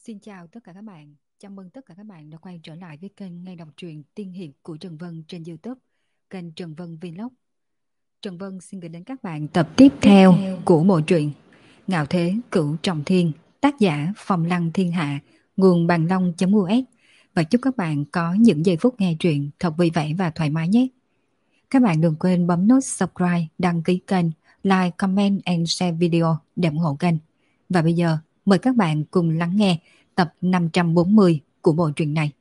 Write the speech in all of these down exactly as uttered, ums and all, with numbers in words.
Xin chào tất cả các bạn. Chào mừng tất cả các bạn đã quay trở lại với kênh Nghe đọc truyện tiên hiệp của Trần Vân trên YouTube, kênh Trần Vân Vlog. Trần Vân xin gửi đến các bạn tập tiếp theo của bộ truyện Ngạo Thế Cửu Trọng Thiên, tác giả Phong Lăng Thiên Hạ, nguồn bằng long.us, và chúc các bạn có những giây phút nghe truyện thật vui vẻ và thoải mái nhé. Các bạn đừng quên bấm nút subscribe, đăng ký kênh, like, comment and share video để ủng hộ kênh. Và bây giờ mời các bạn cùng lắng nghe tập năm trăm bốn mươi của bộ truyện này.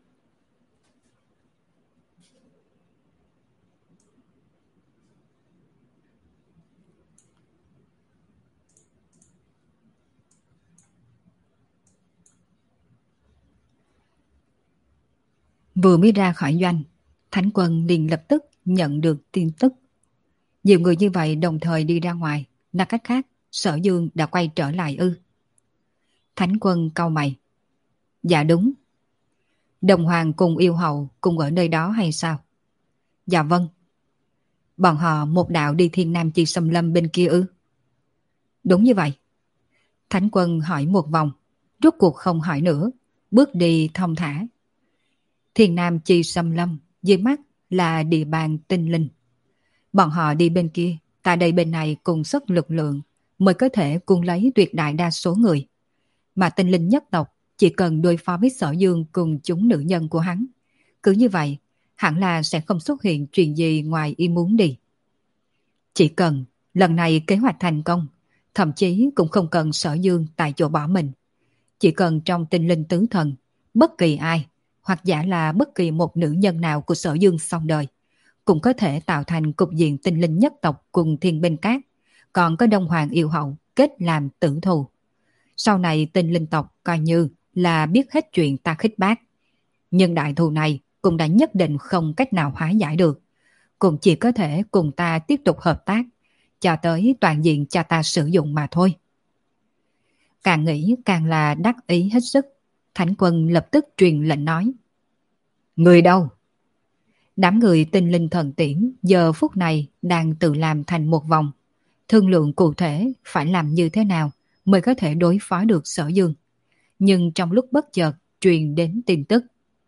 Vừa mới ra khỏi doanh, Thánh Quân liền lập tức nhận được tin tức. Nhiều người như vậy đồng thời đi ra ngoài, nói cách khác, Sở Dương đã quay trở lại ư? Thánh Quân cau mày. Dạ đúng. Đồng Hoàng cùng yêu hậu cùng ở nơi đó hay sao? Dạ vâng. Bọn họ một đạo đi Thiên Nam Chi Xâm Lâm bên kia ư? Đúng như vậy. Thánh Quân hỏi một vòng, rốt cuộc không hỏi nữa, bước đi thong thả. Thiên Nam Chi Xâm Lâm dưới mắt là địa bàn tinh linh. Bọn họ đi bên kia, tại đây bên này cùng sức lực lượng mới có thể cùng lấy tuyệt đại đa số người. Mà tinh linh nhất tộc chỉ cần đối phó với Sở Dương cùng chúng nữ nhân của hắn. Cứ như vậy, hẳn là sẽ không xuất hiện chuyện gì ngoài ý muốn đi. Chỉ cần lần này kế hoạch thành công, thậm chí cũng không cần Sở Dương tại chỗ bỏ mình. Chỉ cần trong tinh linh tứ thần, bất kỳ ai, hoặc giả là bất kỳ một nữ nhân nào của Sở Dương xong đời, cũng có thể tạo thành cục diện tinh linh nhất tộc cùng thiên binh cát, còn có Đông Hoàng yêu hậu kết làm tử thù. Sau này tinh linh tộc coi như là biết hết chuyện ta khích bác. Nhưng đại thù này cũng đã nhất định không cách nào hóa giải được, cũng chỉ có thể cùng ta tiếp tục hợp tác, cho tới toàn diện cho ta sử dụng mà thôi. Càng nghĩ càng là đắc ý hết sức. Thánh Quân lập tức truyền lệnh nói. Người đâu? Đám người tinh linh thần tiễn giờ phút này đang tự làm thành một vòng, thương lượng cụ thể phải làm như thế nào mới có thể đối phó được Sở Dương. Nhưng trong lúc bất chợt truyền đến tin tức.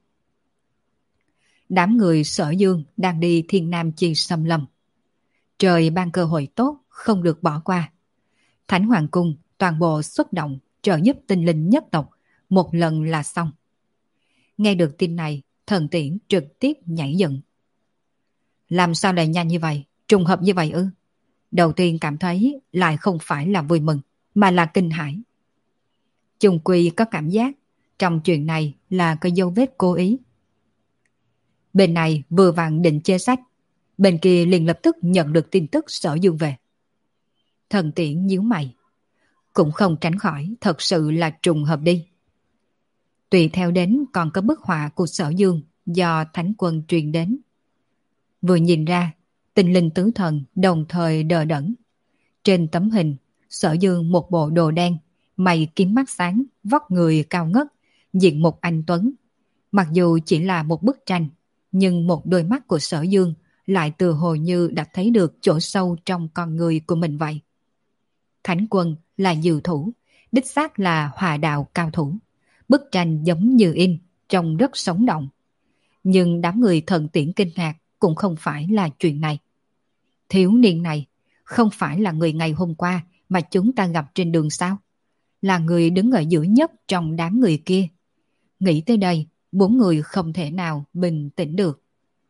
Đám người Sở Dương đang đi Thiên Nam Chi Xâm Lâm. Trời ban cơ hội tốt, không được bỏ qua. Thánh Hoàng Cung toàn bộ xuất động trợ giúp tinh linh nhất tộc, một lần là xong. Nghe được tin này, thần tiễn trực tiếp nhảy dựng. Làm sao lại nhanh như vậy, trùng hợp như vậy ư? Đầu tiên cảm thấy lại không phải là vui mừng, mà là kinh hãi. Chung quy có cảm giác trong chuyện này là có dấu vết cố ý. Bên này vừa vặn định chê sách, bên kia liền lập tức nhận được tin tức Sở Dương về. Thần tiễn nhíu mày. Cũng không tránh khỏi, thật sự là trùng hợp đi. Tùy theo đến còn có bức họa của Sở Dương do Thánh Quân truyền đến. Vừa nhìn ra, tinh linh tứ thần đồng thời đờ đẫn. Trên tấm hình, Sở Dương một bộ đồ đen, mày kiếm mắt sáng, vóc người cao ngất, diện mục anh tuấn. Mặc dù chỉ là một bức tranh, nhưng một đôi mắt của Sở Dương lại từ hồ như đã thấy được chỗ sâu trong con người của mình vậy. Thánh Quân là diệu thủ, đích xác là hòa đạo cao thủ. Bức tranh giống như in, trông rất sống động. Nhưng đám người thần tiễn kinh ngạc cũng không phải là chuyện này. Thiếu niên này không phải là người ngày hôm qua mà chúng ta gặp trên đường sao? Là người đứng ở giữa nhất trong đám người kia. Nghĩ tới đây, bốn người không thể nào bình tĩnh được.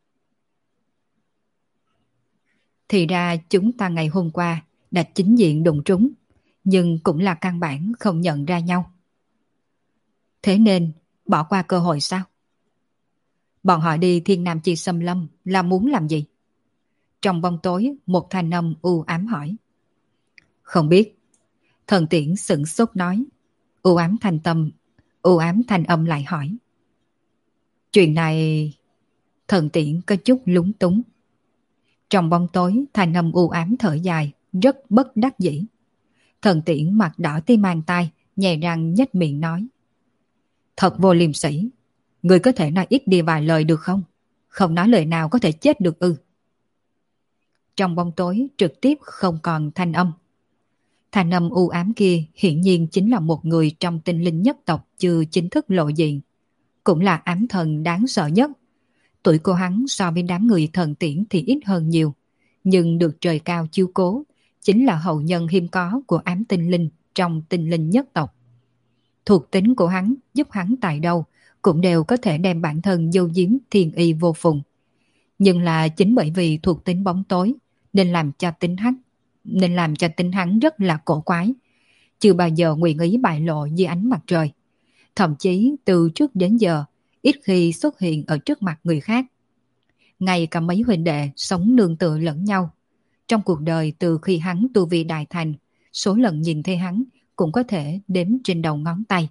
Thì ra chúng ta ngày hôm qua đã chính diện đụng trúng, nhưng cũng là căn bản không nhận ra nhau. Thế nên bỏ qua cơ hội sao? Bọn họ đi Thiên Nam Chi Xâm Lâm là muốn làm gì? Trong bóng tối, một thanh âm u ám hỏi. Không biết. Thần tiễn sửng sốt nói. U ám thanh tâm, u ám thanh âm lại hỏi. Chuyện này... Thần tiễn có chút lúng túng. Trong bóng tối, thanh âm u ám thở dài, rất bất đắc dĩ. Thần tiễn mặt đỏ tí mang tai, nhè răng nhếch miệng nói. Thật vô liêm sỉ. Người có thể nói ít đi vài lời được không? Không nói lời nào có thể chết được ư? Trong bóng tối trực tiếp không còn thanh âm. Thanh âm u ám kia hiển nhiên chính là một người trong tinh linh nhất tộc chưa chính thức lộ diện, cũng là ám thần đáng sợ nhất. Tuổi của hắn so với đám người thần tiễn thì ít hơn nhiều, nhưng được trời cao chiếu cố, chính là hậu nhân hiếm có của ám tinh linh trong tinh linh nhất tộc. Thuộc tính của hắn giúp hắn tại đâu cũng đều có thể đem bản thân giấu giếm thiên y vô phùng. Nhưng là chính bởi vì thuộc tính bóng tối nên làm cho tính hắn nên làm cho tính hắn rất là cổ quái, chưa bao giờ nguyện ý bại lộ dưới ánh mặt trời. Thậm chí từ trước đến giờ ít khi xuất hiện ở trước mặt người khác. Ngay cả mấy huynh đệ sống nương tựa lẫn nhau. Trong cuộc đời từ khi hắn tu vi đại thành, số lần nhìn thấy hắn cũng có thể đếm trên đầu ngón tay.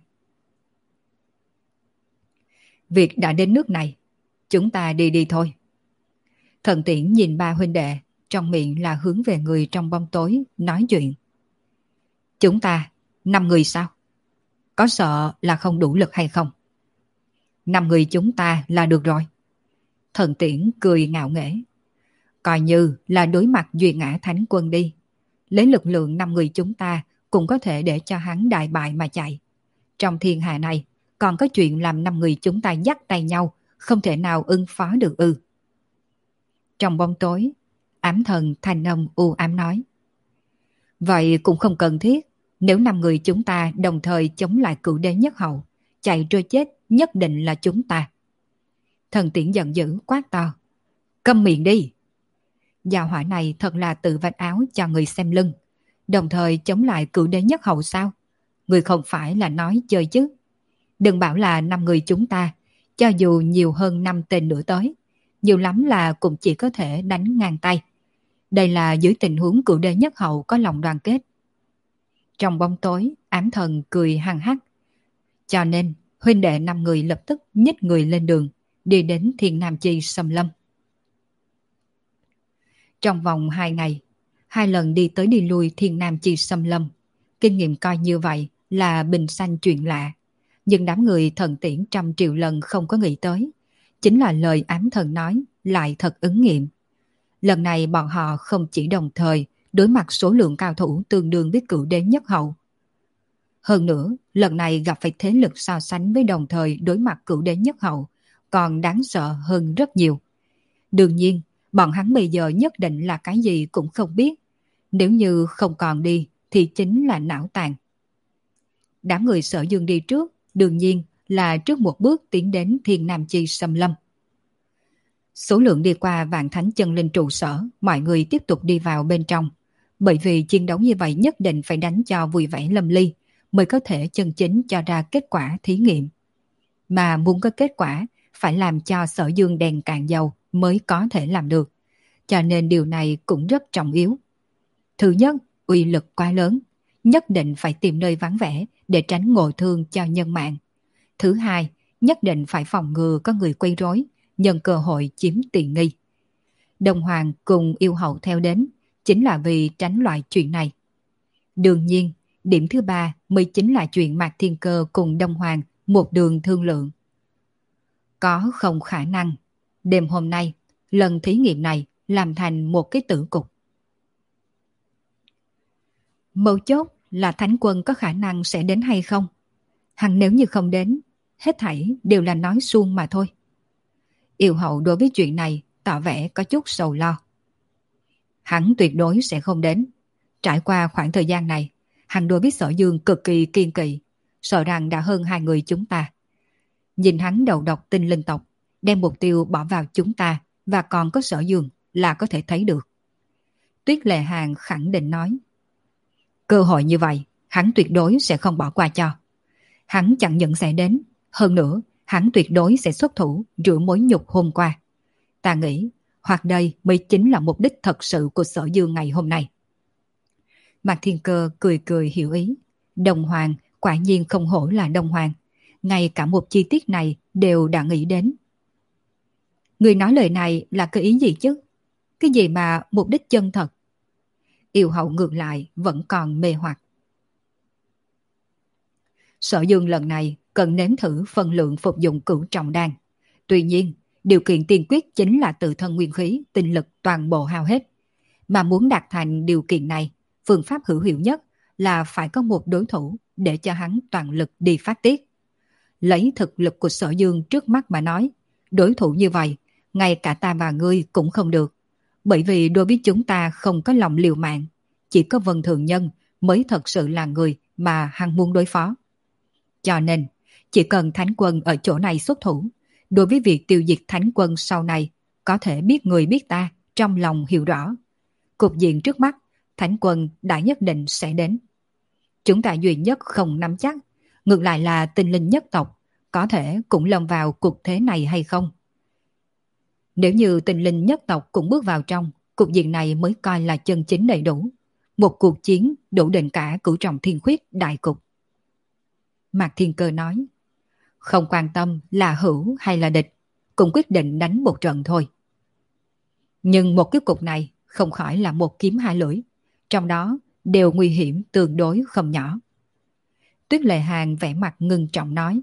Việc đã đến nước này, chúng ta đi đi thôi. Thần Tiễn nhìn ba huynh đệ, trong miệng là hướng về người trong bóng tối nói chuyện. Chúng ta, năm người sao? Có sợ là không đủ lực hay không? Năm người chúng ta là được rồi. Thần Tiễn cười ngạo nghễ. Coi như là đối mặt duy ngã thánh quân đi. Lấy lực lượng năm người chúng ta cũng có thể để cho hắn đại bại mà chạy. Trong thiên hạ này còn có chuyện làm năm người chúng ta dắt tay nhau, không thể nào ứng phó được ư. Trong bóng tối, ám thần thanh âm u ám nói. Vậy cũng không cần thiết. Nếu năm người chúng ta đồng thời chống lại cửu đế nhất hậu, chạy trôi chết nhất định là chúng ta. Thần Tiễn giận dữ quát to. Câm miệng đi. Gia hỏa này thật là tự vạch áo cho người xem lưng. Đồng thời chống lại cửu đế nhất hậu sao? Người không phải là nói chơi chứ. Đừng bảo là năm người chúng ta, cho dù nhiều hơn năm tên nữa tới, nhiều lắm là cũng chỉ có thể đánh ngang tay. Đây là dưới tình huống cửu đế nhất hậu có lòng đoàn kết. Trong bóng tối, ám thần cười hăng hắc. Cho nên, huynh đệ năm người lập tức nhích người lên đường, đi đến Thiên Nam Chi xâm lâm. Trong vòng hai ngày, hai lần đi tới đi lui Thiên Nam Chi xâm lâm, kinh nghiệm coi như vậy là bình sanh chuyện lạ. Nhưng đám người thần tiễn trăm triệu lần không có nghĩ tới, chính là lời ám thần nói lại thật ứng nghiệm. Lần này bọn họ không chỉ đồng thời đối mặt số lượng cao thủ tương đương với cửu đế nhất hậu. Hơn nữa, lần này gặp phải thế lực so sánh với đồng thời đối mặt cửu đế nhất hậu, còn đáng sợ hơn rất nhiều. Đương nhiên, bọn hắn bây giờ nhất định là cái gì cũng không biết. Nếu như không còn đi thì chính là não tàn. Đám người Sở Dương đi trước, đương nhiên là trước một bước tiến đến Thiên Nam Chi xâm lâm. Số lượng đi qua Vạn Thánh Chân Linh trụ sở, mọi người tiếp tục đi vào bên trong. Bởi vì chiến đấu như vậy nhất định phải đánh cho vui vẻ lâm ly, mới có thể chân chính cho ra kết quả thí nghiệm. Mà muốn có kết quả, phải làm cho Sở Dương đèn cạn dầu mới có thể làm được. Cho nên điều này cũng rất trọng yếu. Thứ nhất, uy lực quá lớn, nhất định phải tìm nơi vắng vẻ để tránh ngộ thương cho nhân mạng. Thứ hai, nhất định phải phòng ngừa có người quấy rối, nhân cơ hội chiếm tiện nghi. Đông Hoàng cùng yêu hậu theo đến, chính là vì tránh loại chuyện này. Đương nhiên, điểm thứ ba mới chính là chuyện Mạc Thiên Cơ cùng Đông Hoàng một đường thương lượng. Có không khả năng, đêm hôm nay, lần thí nghiệm này làm thành một cái tử cục. Mấu chốt là Thánh Quân có khả năng sẽ đến hay không? Hằng nếu như không đến, hết thảy đều là nói suông mà thôi. Yêu hậu đối với chuyện này tỏ vẻ có chút sầu lo. Hắn tuyệt đối sẽ không đến. Trải qua khoảng thời gian này, hắn đối với Sở Dương cực kỳ kiên kỵ, sợ rằng đã hơn hai người chúng ta. Nhìn hắn đầu độc tinh linh tộc, đem mục tiêu bỏ vào chúng ta và còn có Sở Dương là có thể thấy được. Tuyết Lệ Hàng khẳng định nói. Cơ hội như vậy, hắn tuyệt đối sẽ không bỏ qua cho. Hắn chẳng những sẽ đến, hơn nữa, hắn tuyệt đối sẽ xuất thủ rửa mối nhục hôm qua. Ta nghĩ, hoặc đây mới chính là mục đích thật sự của Sở Dương ngày hôm nay. Mạc Thiên Cơ cười cười hiểu ý. Đông Hoàng quả nhiên không hổ là Đông Hoàng. Ngay cả một chi tiết này đều đã nghĩ đến. Người nói lời này là cái ý gì chứ? Cái gì mà mục đích chân thật? Yêu hậu ngược lại vẫn còn mê hoặc. Sở Dương lần này cần nếm thử phân lượng phục dụng cửu trọng đan. Tuy nhiên, điều kiện tiên quyết chính là tự thân nguyên khí, tinh lực toàn bộ hao hết. Mà muốn đạt thành điều kiện này, phương pháp hữu hiệu nhất là phải có một đối thủ để cho hắn toàn lực đi phát tiết. Lấy thực lực của Sở Dương trước mắt mà nói, đối thủ như vậy, ngay cả ta và ngươi cũng không được. Bởi vì đối với chúng ta không có lòng liều mạng, chỉ có Vân Thường Nhân mới thật sự là người mà hắn muốn đối phó. Cho nên, chỉ cần Thánh Quân ở chỗ này xuất thủ, đối với việc tiêu diệt Thánh Quân sau này, có thể biết người biết ta, trong lòng hiểu rõ. Cục diện trước mắt, Thánh Quân đã nhất định sẽ đến. Chúng ta duy nhất không nắm chắc, ngược lại là Tinh Linh nhất tộc, có thể cũng lâm vào cuộc thế này hay không. Nếu như Tinh Linh nhất tộc cũng bước vào trong, cục diện này mới coi là chân chính đầy đủ. Một cuộc chiến đủ định cả cửu trọng thiên khuyết đại cục. Mạc Thiên Cơ nói, không quan tâm là hữu hay là địch, cũng quyết định đánh một trận thôi. Nhưng một cái cục này không khỏi là một kiếm hai lưỡi, trong đó đều nguy hiểm tương đối không nhỏ. Tuyết Lệ Hàn vẻ mặt ngưng trọng nói,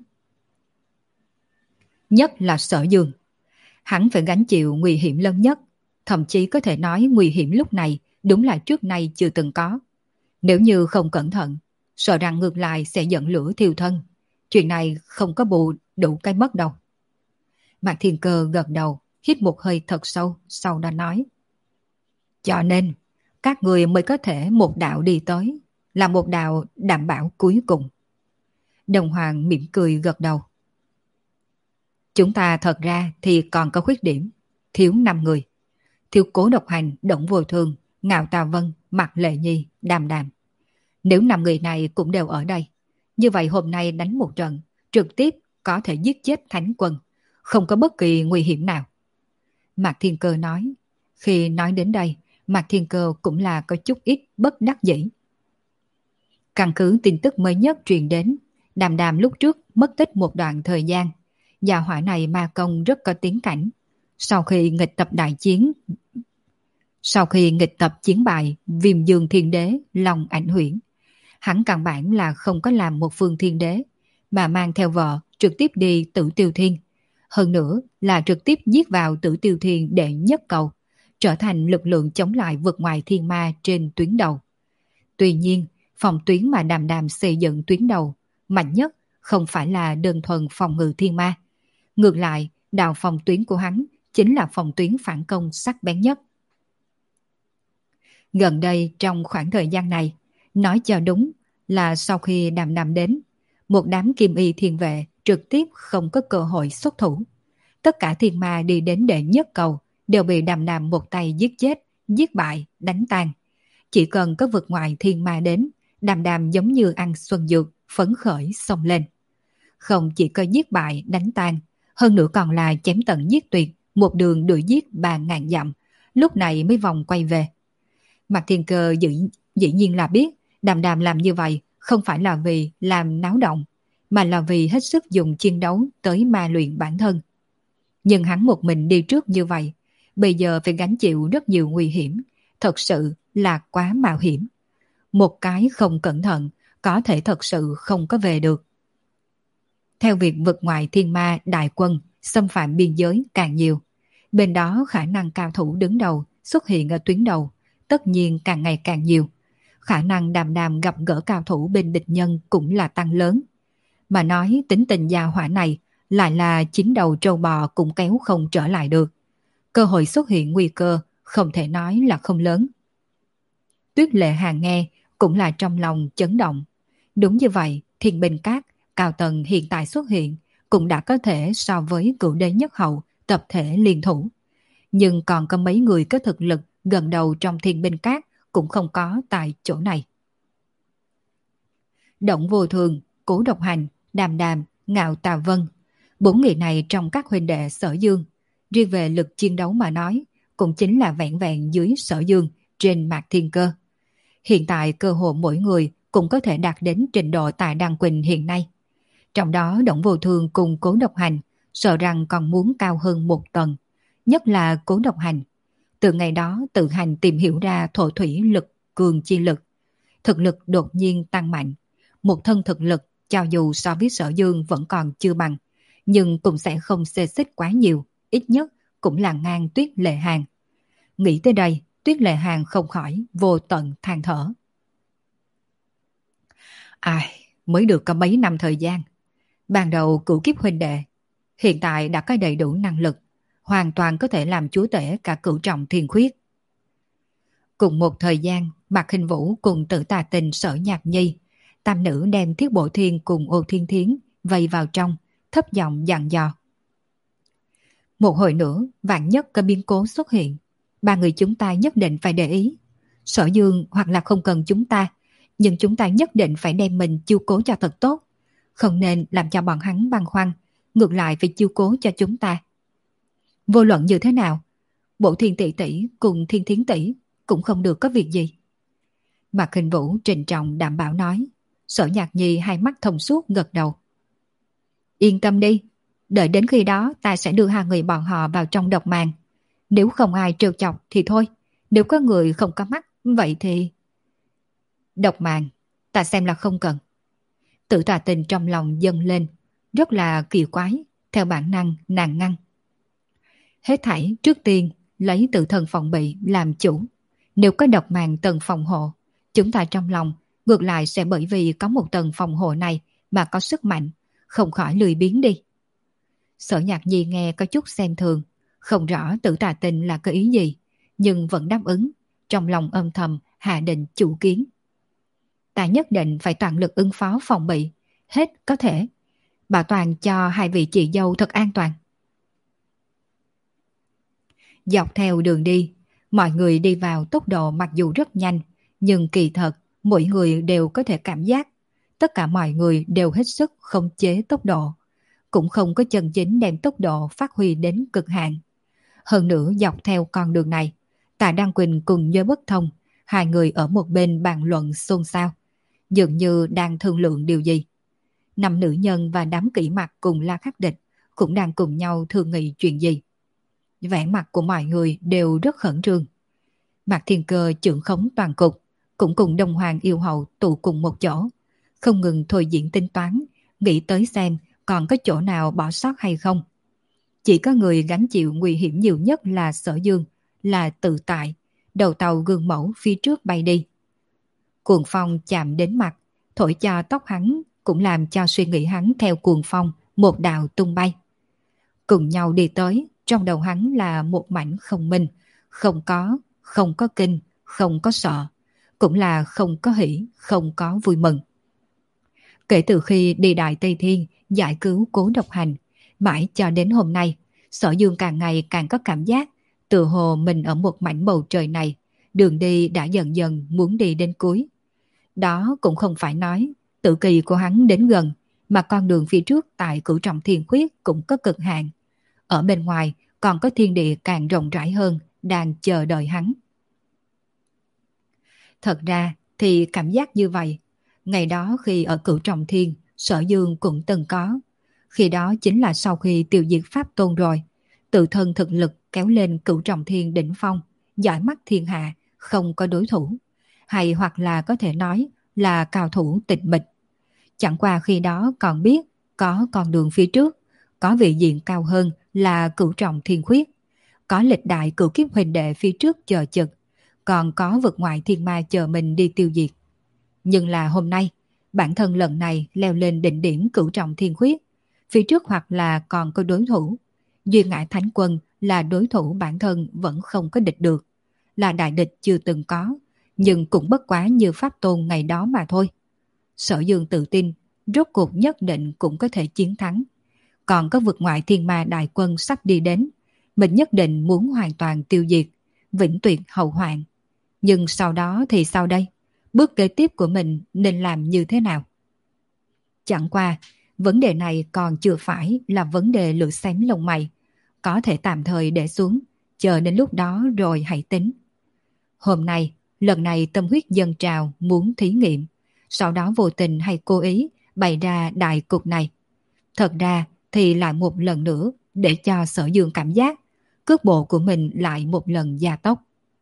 nhất là Sở Dương, hắn phải gánh chịu nguy hiểm lớn nhất, thậm chí có thể nói nguy hiểm lúc này đúng là trước nay chưa từng có. Nếu như không cẩn thận, sợ rằng ngược lại sẽ dẫn lửa thiêu thân. Chuyện này không có bù đủ cái mất đâu. Mạc Thiên Cơ gật đầu, hít một hơi thật sâu, sau đó nói, cho nên, các người mới có thể một đạo đi tới, là một đạo đảm bảo cuối cùng. Đồng Hoàng mỉm cười gật đầu. Chúng ta thật ra thì còn có khuyết điểm, thiếu năm người. Thiếu Cố Độc Hành, Đổng Vô Thường, Ngạo Tà Vân, Mạc Lệ Nhi, Đàm Đàm. Nếu năm người này cũng đều ở đây, như vậy hôm nay đánh một trận, trực tiếp có thể giết chết Thánh Quân, không có bất kỳ nguy hiểm nào. Mạc Thiên Cơ nói, khi nói đến đây, Mạc Thiên Cơ cũng là có chút ít bất đắc dĩ. Căn cứ tin tức mới nhất truyền đến, Đàm Đàm lúc trước mất tích một đoạn thời gian. Gia hỏa này ma công rất có tiến cảnh. Sau khi nghịch tập đại chiến, sau khi nghịch tập chiến bại Viêm Dương Thiên Đế Long Ảnh Huyễn, hắn căn bản là không có làm một phương thiên đế, mà mang theo vợ trực tiếp đi Tử Tiêu Thiên. Hơn nữa là trực tiếp giết vào Tử Tiêu Thiên đệ nhất cầu, trở thành lực lượng chống lại vượt ngoài thiên ma trên tuyến đầu. Tuy nhiên, phòng tuyến mà Đàm Đàm xây dựng tuyến đầu, mạnh nhất không phải là đơn thuần phòng ngự thiên ma. Ngược lại, đạo phòng tuyến của hắn chính là phòng tuyến phản công sắc bén nhất. Gần đây trong khoảng thời gian này, nói cho đúng là sau khi Đàm Đàm đến, một đám kim y thiên vệ trực tiếp không có cơ hội xuất thủ. Tất cả thiên ma đi đến đệ nhất cầu đều bị Đàm Đàm một tay giết chết, giết bại, đánh tan. Chỉ cần có vượt ngoài thiên ma đến, Đàm Đàm giống như ăn xuân dược, phấn khởi xông lên. Không chỉ có giết bại, đánh tan, hơn nữa còn là chém tận giết tuyệt, một đường đuổi giết ba ngàn dặm, lúc này mới vòng quay về. Mạc Thiên Cơ dĩ, dĩ nhiên là biết Đàm Đàm làm như vậy không phải là vì làm náo động, mà là vì hết sức dùng chiến đấu tới ma luyện bản thân. Nhưng hắn một mình đi trước như vậy, bây giờ phải gánh chịu rất nhiều nguy hiểm, thật sự là quá mạo hiểm. Một cái không cẩn thận, có thể thật sự không có về được. Theo việc vượt ngoài thiên ma đại quân, xâm phạm biên giới càng nhiều, bên đó khả năng cao thủ đứng đầu xuất hiện ở tuyến đầu, tất nhiên càng ngày càng nhiều. Khả năng Đàm Đàm gặp gỡ cao thủ bên địch nhân cũng là tăng lớn. Mà nói tính tình gia hỏa này lại là chín đầu trâu bò cũng kéo không trở lại được. Cơ hội xuất hiện nguy cơ không thể nói là không lớn. Tuyết Lệ Hàn nghe cũng là trong lòng chấn động. Đúng như vậy, Thiên Bình Các, Cao Tần hiện tại xuất hiện cũng đã có thể so với Cửu Đế Nhất Hậu tập thể liên thủ. Nhưng còn có mấy người có thực lực gần đầu trong Thiên Bình Các cũng không có tại chỗ này. Đổng Vô Thường, Cố Độc Hành, Đàm Đàm, Ngạo Tà Vân, bốn người này trong các huynh đệ Sở Dương, riêng về lực chiến đấu mà nói, cũng chính là vẹn vẹn dưới Sở Dương trên Mạc Thiên Cơ. Hiện tại cơ hội mỗi người cũng có thể đạt đến trình độ tại Đăng Quỳnh hiện nay. Trong đó Đổng Vô Thường cùng Cố Độc Hành sợ rằng còn muốn cao hơn một tầng, nhất là Cố Độc Hành. Từ ngày đó tự hành tìm hiểu ra thổ thủy lực cường chi lực, thực lực đột nhiên tăng mạnh. Một thân thực lực cho dù so với Sở Dương vẫn còn chưa bằng, nhưng cũng sẽ không xê xích quá nhiều, ít nhất cũng là ngang Tuyết Lệ Hàn. Nghĩ tới đây, Tuyết Lệ Hàn không khỏi vô tận than thở. Ai, mới được có mấy năm thời gian. Ban đầu cửu kiếp huynh đệ, hiện tại đã có đầy đủ năng lực, hoàn toàn có thể làm chúa tể cả cửu trọng thiên khuyết. Cùng một thời gian, Mạc Hình Vũ cùng Tử Tà Tình Sở Nhạc Nhi, tam nữ đem Thiết Bộ Thiên cùng Ô Thiên Thiến vây vào trong, thấp giọng dặn dò. Một hồi nữa, vạn nhất có biến cố xuất hiện, ba người chúng ta nhất định phải để ý. Sở Dương hoặc là không cần chúng ta, nhưng chúng ta nhất định phải đem mình chiêu cố cho thật tốt, không nên làm cho bọn hắn băn khoăn, ngược lại phải chiêu cố cho chúng ta. Vô luận như thế nào, Bộ Thiên tỷ tỷ cùng Thiên Thiến tỷ cũng không được có việc gì. Mạc Hình Vũ trịnh trọng đảm bảo nói. Sở Nhạc Nhi hai mắt thông suốt gật đầu. Yên tâm đi, đợi đến khi đó ta sẽ đưa hai người bọn họ vào trong độc màng. Nếu không ai trêu chọc thì thôi, nếu có người không có mắt, vậy thì... Độc màng, ta xem là không cần. Tử Tà Tình trong lòng dâng lên, rất là kỳ quái, theo bản năng nàng ngăn. Hết thảy trước tiên lấy tự thân phòng bị làm chủ. Nếu có độc màng tầng phòng hộ, chúng ta trong lòng ngược lại sẽ bởi vì có một tầng phòng hộ này mà có sức mạnh, không khỏi lười biếng đi. Sở Nhạc Nhi nghe có chút xem thường, không rõ Tử Tà Tình là có ý gì, nhưng vẫn đáp ứng, trong lòng âm thầm hạ định chủ kiến. Ta nhất định phải toàn lực ứng phó phòng bị, hết có thể, bảo toàn cho hai vị chị dâu thật an toàn. Dọc theo đường đi, mọi người đi vào tốc độ mặc dù rất nhanh, nhưng kỳ thật mỗi người đều có thể cảm giác tất cả mọi người đều hết sức khống chế tốc độ, cũng không có chân chính đem tốc độ phát huy đến cực hạn. Hơn nữa dọc theo con đường này, Tạ Đăng Quỳnh cùng Nhớ Bất Thông, hai người ở một bên bàn luận xôn xao, dường như đang thương lượng điều gì. Năm nữ nhân và đám kỹ mặt cùng La Khắc Địch cũng đang cùng nhau thương nghị chuyện gì. Vẻ mặt của mọi người đều rất khẩn trương. Mạc Thiên Cơ trưởng khống toàn cục, cũng cùng Đông Hoàng yêu hậu tụ cùng một chỗ, không ngừng thôi diễn tính toán, nghĩ tới xem còn có chỗ nào bỏ sót hay không. Chỉ có người gánh chịu nguy hiểm nhiều nhất là Sở Dương, là Tự Tại, đầu tàu gương mẫu phía trước bay đi. Cuồng phong chạm đến mặt, thổi cho tóc hắn, cũng làm cho suy nghĩ hắn theo cuồng phong một đạo tung bay. Cùng nhau đi tới, trong đầu hắn là một mảnh không minh, không có, không có kinh, không có sợ, cũng là không có hỉ, không có vui mừng. Kể từ khi đi Đại Tây Thiên giải cứu Cố Độc Hành, mãi cho đến hôm nay, Sở Dương càng ngày càng có cảm giác tự hồ mình ở một mảnh bầu trời này, đường đi đã dần dần muốn đi đến cuối. Đó cũng không phải nói tự kỳ của hắn đến gần, mà con đường phía trước tại Cửu Trọng Thiên Khuyết cũng có cực hạn. Ở bên ngoài còn có thiên địa càng rộng rãi hơn đang chờ đợi hắn. Thật ra thì cảm giác như vậy, ngày đó khi ở Cửu Trọng Thiên, Sở Dương cũng từng có. Khi đó chính là sau khi tiêu diệt Pháp Tôn rồi, tự thân thực lực kéo lên Cửu Trọng Thiên đỉnh phong, giỏi mắt thiên hạ, không có đối thủ. Hay hoặc là có thể nói là cao thủ tịch mịch. Chẳng qua khi đó còn biết có con đường phía trước, có vị diện cao hơn là Cửu Trọng Thiên Khuyết, có lịch đại cửu kiếp huynh đệ phía trước chờ chực, còn có vực ngoại thiên ma chờ mình đi tiêu diệt. Nhưng là hôm nay, bản thân lần này leo lên đỉnh điểm Cửu Trọng Thiên Khuyết, phía trước hoặc là còn có đối thủ. Duy Ngã Thánh Quân là đối thủ bản thân vẫn không có địch được, là đại địch chưa từng có, nhưng cũng bất quá như Pháp Tôn ngày đó mà thôi. Sở Dương tự tin, rốt cuộc nhất định cũng có thể chiến thắng. Còn có vực ngoại thiên ma đại quân sắp đi đến, mình nhất định muốn hoàn toàn tiêu diệt, vĩnh tuyệt hậu hoạn. Nhưng sau đó thì sao đây? Bước kế tiếp của mình nên làm như thế nào? Chẳng qua, vấn đề này còn chưa phải là vấn đề lửa xém lông mày, có thể tạm thời để xuống, chờ đến lúc đó rồi hãy tính. Hôm nay, lần này tâm huyết dâng trào muốn thí nghiệm, sau đó vô tình hay cố ý bày ra đại cục này. Thật ra thì lại một lần nữa để cho Sở Dương cảm giác cước bộ của mình lại một lần gia tốc.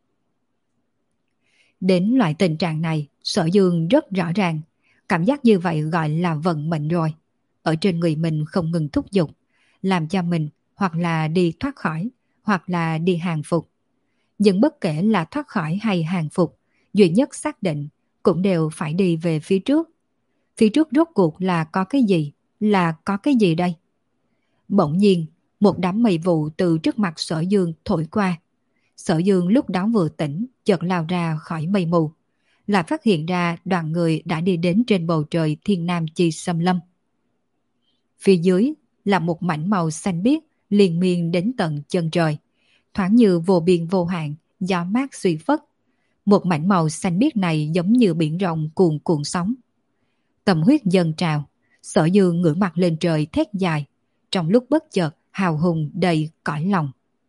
Đến loại tình trạng này, Sở Dương rất rõ ràng, cảm giác như vậy gọi là vận mệnh rồi. Ở trên người mình không ngừng thúc giục, làm cho mình hoặc là đi thoát khỏi, hoặc là đi hàng phục. Nhưng bất kể là thoát khỏi hay hàng phục, duy nhất xác định cũng đều phải đi về phía trước. Phía trước rốt cuộc là có cái gì? Là có cái gì đây? Bỗng nhiên, một đám mây vụ từ trước mặt Sở Dương thổi qua. Sở Dương lúc đó vừa tỉnh, chợt lao ra khỏi mây mù, là phát hiện ra đoàn người đã đi đến trên bầu trời thiên nam chi xâm lâm. Phía dưới là một mảnh màu xanh biếc liên miên đến tận chân trời, thoáng như vô biên vô hạn, gió mát suy phất. Một mảnh màu xanh biếc này giống như biển rộng cuồn cuộn sóng. Tâm huyết dâng trào, Sở Dương ngửa mặt lên trời thét dài, trong lúc bất chợt hào hùng đầy cõi lòng.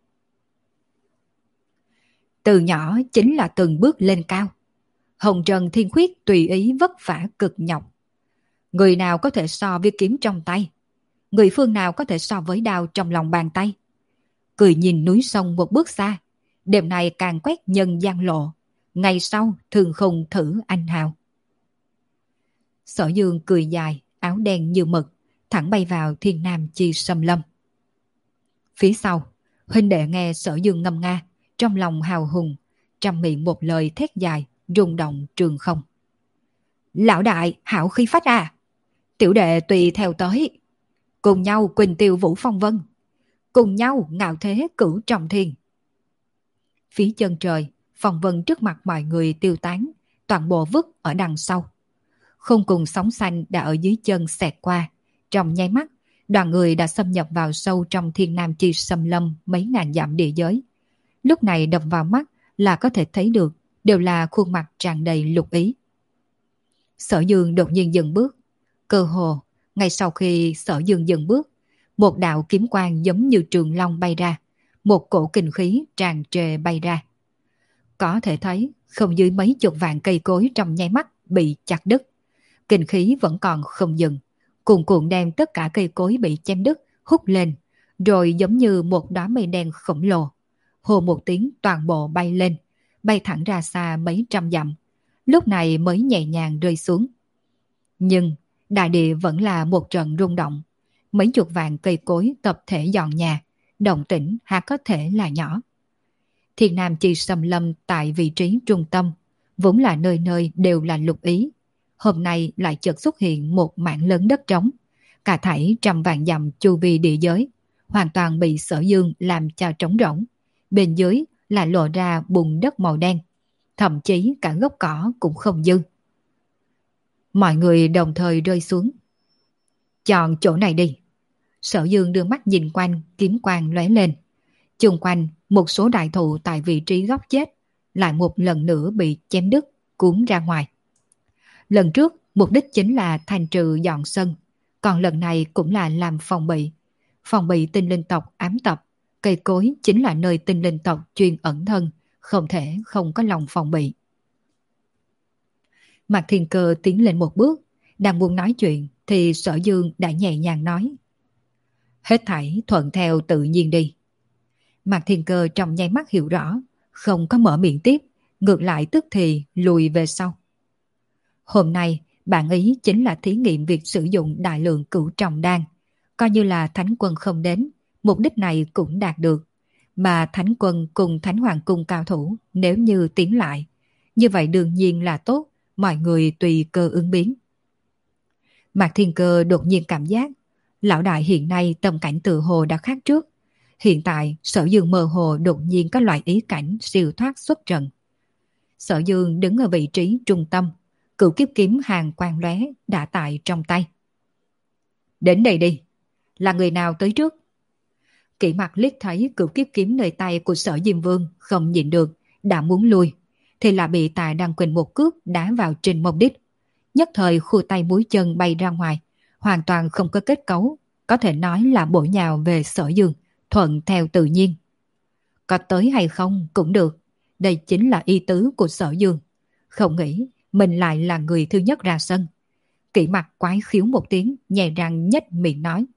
Từ nhỏ chính là từng bước lên cao. Hồng trần thiên khuyết tùy ý vất vả cực nhọc. Người nào có thể so với kiếm trong tay? Người phương nào có thể so với đao trong lòng bàn tay? Cười nhìn núi sông một bước xa, đêm nay càng quét nhân gian lộ, ngày sau thường không thử anh hào. Sở Dương cười dài, áo đen như mực, thẳng bay vào thiên nam chi xâm lâm. Phía sau, huynh đệ nghe Sở Dương ngâm nga, trong lòng hào hùng, trong miệng một lời thét dài, rung động trường không. Lão đại, hảo khí phách à! Tiểu đệ tùy theo tới. Cùng nhau quỳnh tiêu vũ phong vân. Cùng nhau ngạo thế cửu trọng thiên. Phía chân trời, phong vân trước mặt mọi người tiêu tán, toàn bộ vứt ở đằng sau. Không cùng sóng xanh đã ở dưới chân xẹt qua. Trong nháy mắt, đoàn người đã xâm nhập vào sâu trong thiên nam chi xâm lâm mấy ngàn dặm địa giới. Lúc này đập vào mắt là có thể thấy được đều là khuôn mặt tràn đầy lục ý. Sở Dương đột nhiên dừng bước. Cơ hồ, ngay sau khi Sở Dương dừng bước, một đạo kiếm quang giống như trường long bay ra, một cổ kinh khí tràn trề bay ra. Có thể thấy không dưới mấy chục vạn cây cối trong nháy mắt bị chặt đứt. Kinh khí vẫn còn không dừng, cuồn cuộn đem tất cả cây cối bị chém đứt hút lên, rồi giống như một đóa mây đen khổng lồ. Hồ một tiếng toàn bộ bay lên, bay thẳng ra xa mấy trăm dặm, lúc này mới nhẹ nhàng rơi xuống. Nhưng đại địa vẫn là một trận rung động, mấy chục vạn cây cối tập thể dọn nhà, động tĩnh há có thể là nhỏ. Thiên Nam chi xâm lâm tại vị trí trung tâm, vốn là nơi nơi đều là lục ý. Hôm nay lại chợt xuất hiện một mảng lớn đất trống, cả thảy trăm vạn dặm chu vi địa giới, hoàn toàn bị Sở Dương làm cho trống rỗng. Bên dưới là lộ ra bùn đất màu đen, thậm chí cả gốc cỏ cũng không dư. Mọi người đồng thời rơi xuống. Chọn chỗ này đi. Sở Dương đưa mắt nhìn quanh, kiếm quang lóe lên. Chung quanh, một số đại thụ tại vị trí góc chết lại một lần nữa bị chém đứt, cuốn ra ngoài. Lần trước, mục đích chính là thanh trừ dọn sân, còn lần này cũng là làm phòng bị. Phòng bị tinh linh tộc ám tập, cây cối chính là nơi tinh linh tộc chuyên ẩn thân, không thể không có lòng phòng bị. Mạc Thiên Cơ tiến lên một bước, đang muốn nói chuyện thì Sở Dương đã nhẹ nhàng nói: hết thảy thuận theo tự nhiên đi. Mạc Thiên Cơ trong nháy mắt hiểu rõ, không có mở miệng tiếp, ngược lại tức thì lùi về sau. Hôm nay, bạn ý chính là thí nghiệm việc sử dụng đại lượng cửu trọng đan, coi như là Thánh Quân không đến, mục đích này cũng đạt được. Mà Thánh Quân cùng Thánh Hoàng Cung cao thủ nếu như tiến lại, như vậy đương nhiên là tốt, mọi người tùy cơ ứng biến. Mạc Thiên Cơ đột nhiên cảm giác, lão đại hiện nay tâm cảnh tự hồ đã khác trước. Hiện tại Sở Dương mơ hồ đột nhiên có loại ý cảnh siêu thoát xuất trận. Sở Dương đứng ở vị trí trung tâm, cửu kiếp kiếm hàng quang lóe đã tại trong tay. Đến đây đi, là người nào tới trước? Kỷ Mặc liếc thấy cửu kiếp kiếm nơi tay của Sở Diêm Vương không nhịn được, đã muốn lui, thì là bị Tạ Đăng Quỳnh một cước đá vào trên mông đít. Nhất thời khu tay mũi chân bay ra ngoài, hoàn toàn không có kết cấu, có thể nói là bổ nhào về Sở Dương, thuận theo tự nhiên. Có tới hay không cũng được, đây chính là ý tứ của Sở Dương. Không nghĩ mình lại là người thứ nhất ra sân. Kỷ Mặc quái khiếu một tiếng, nhè răng nhếch miệng nói: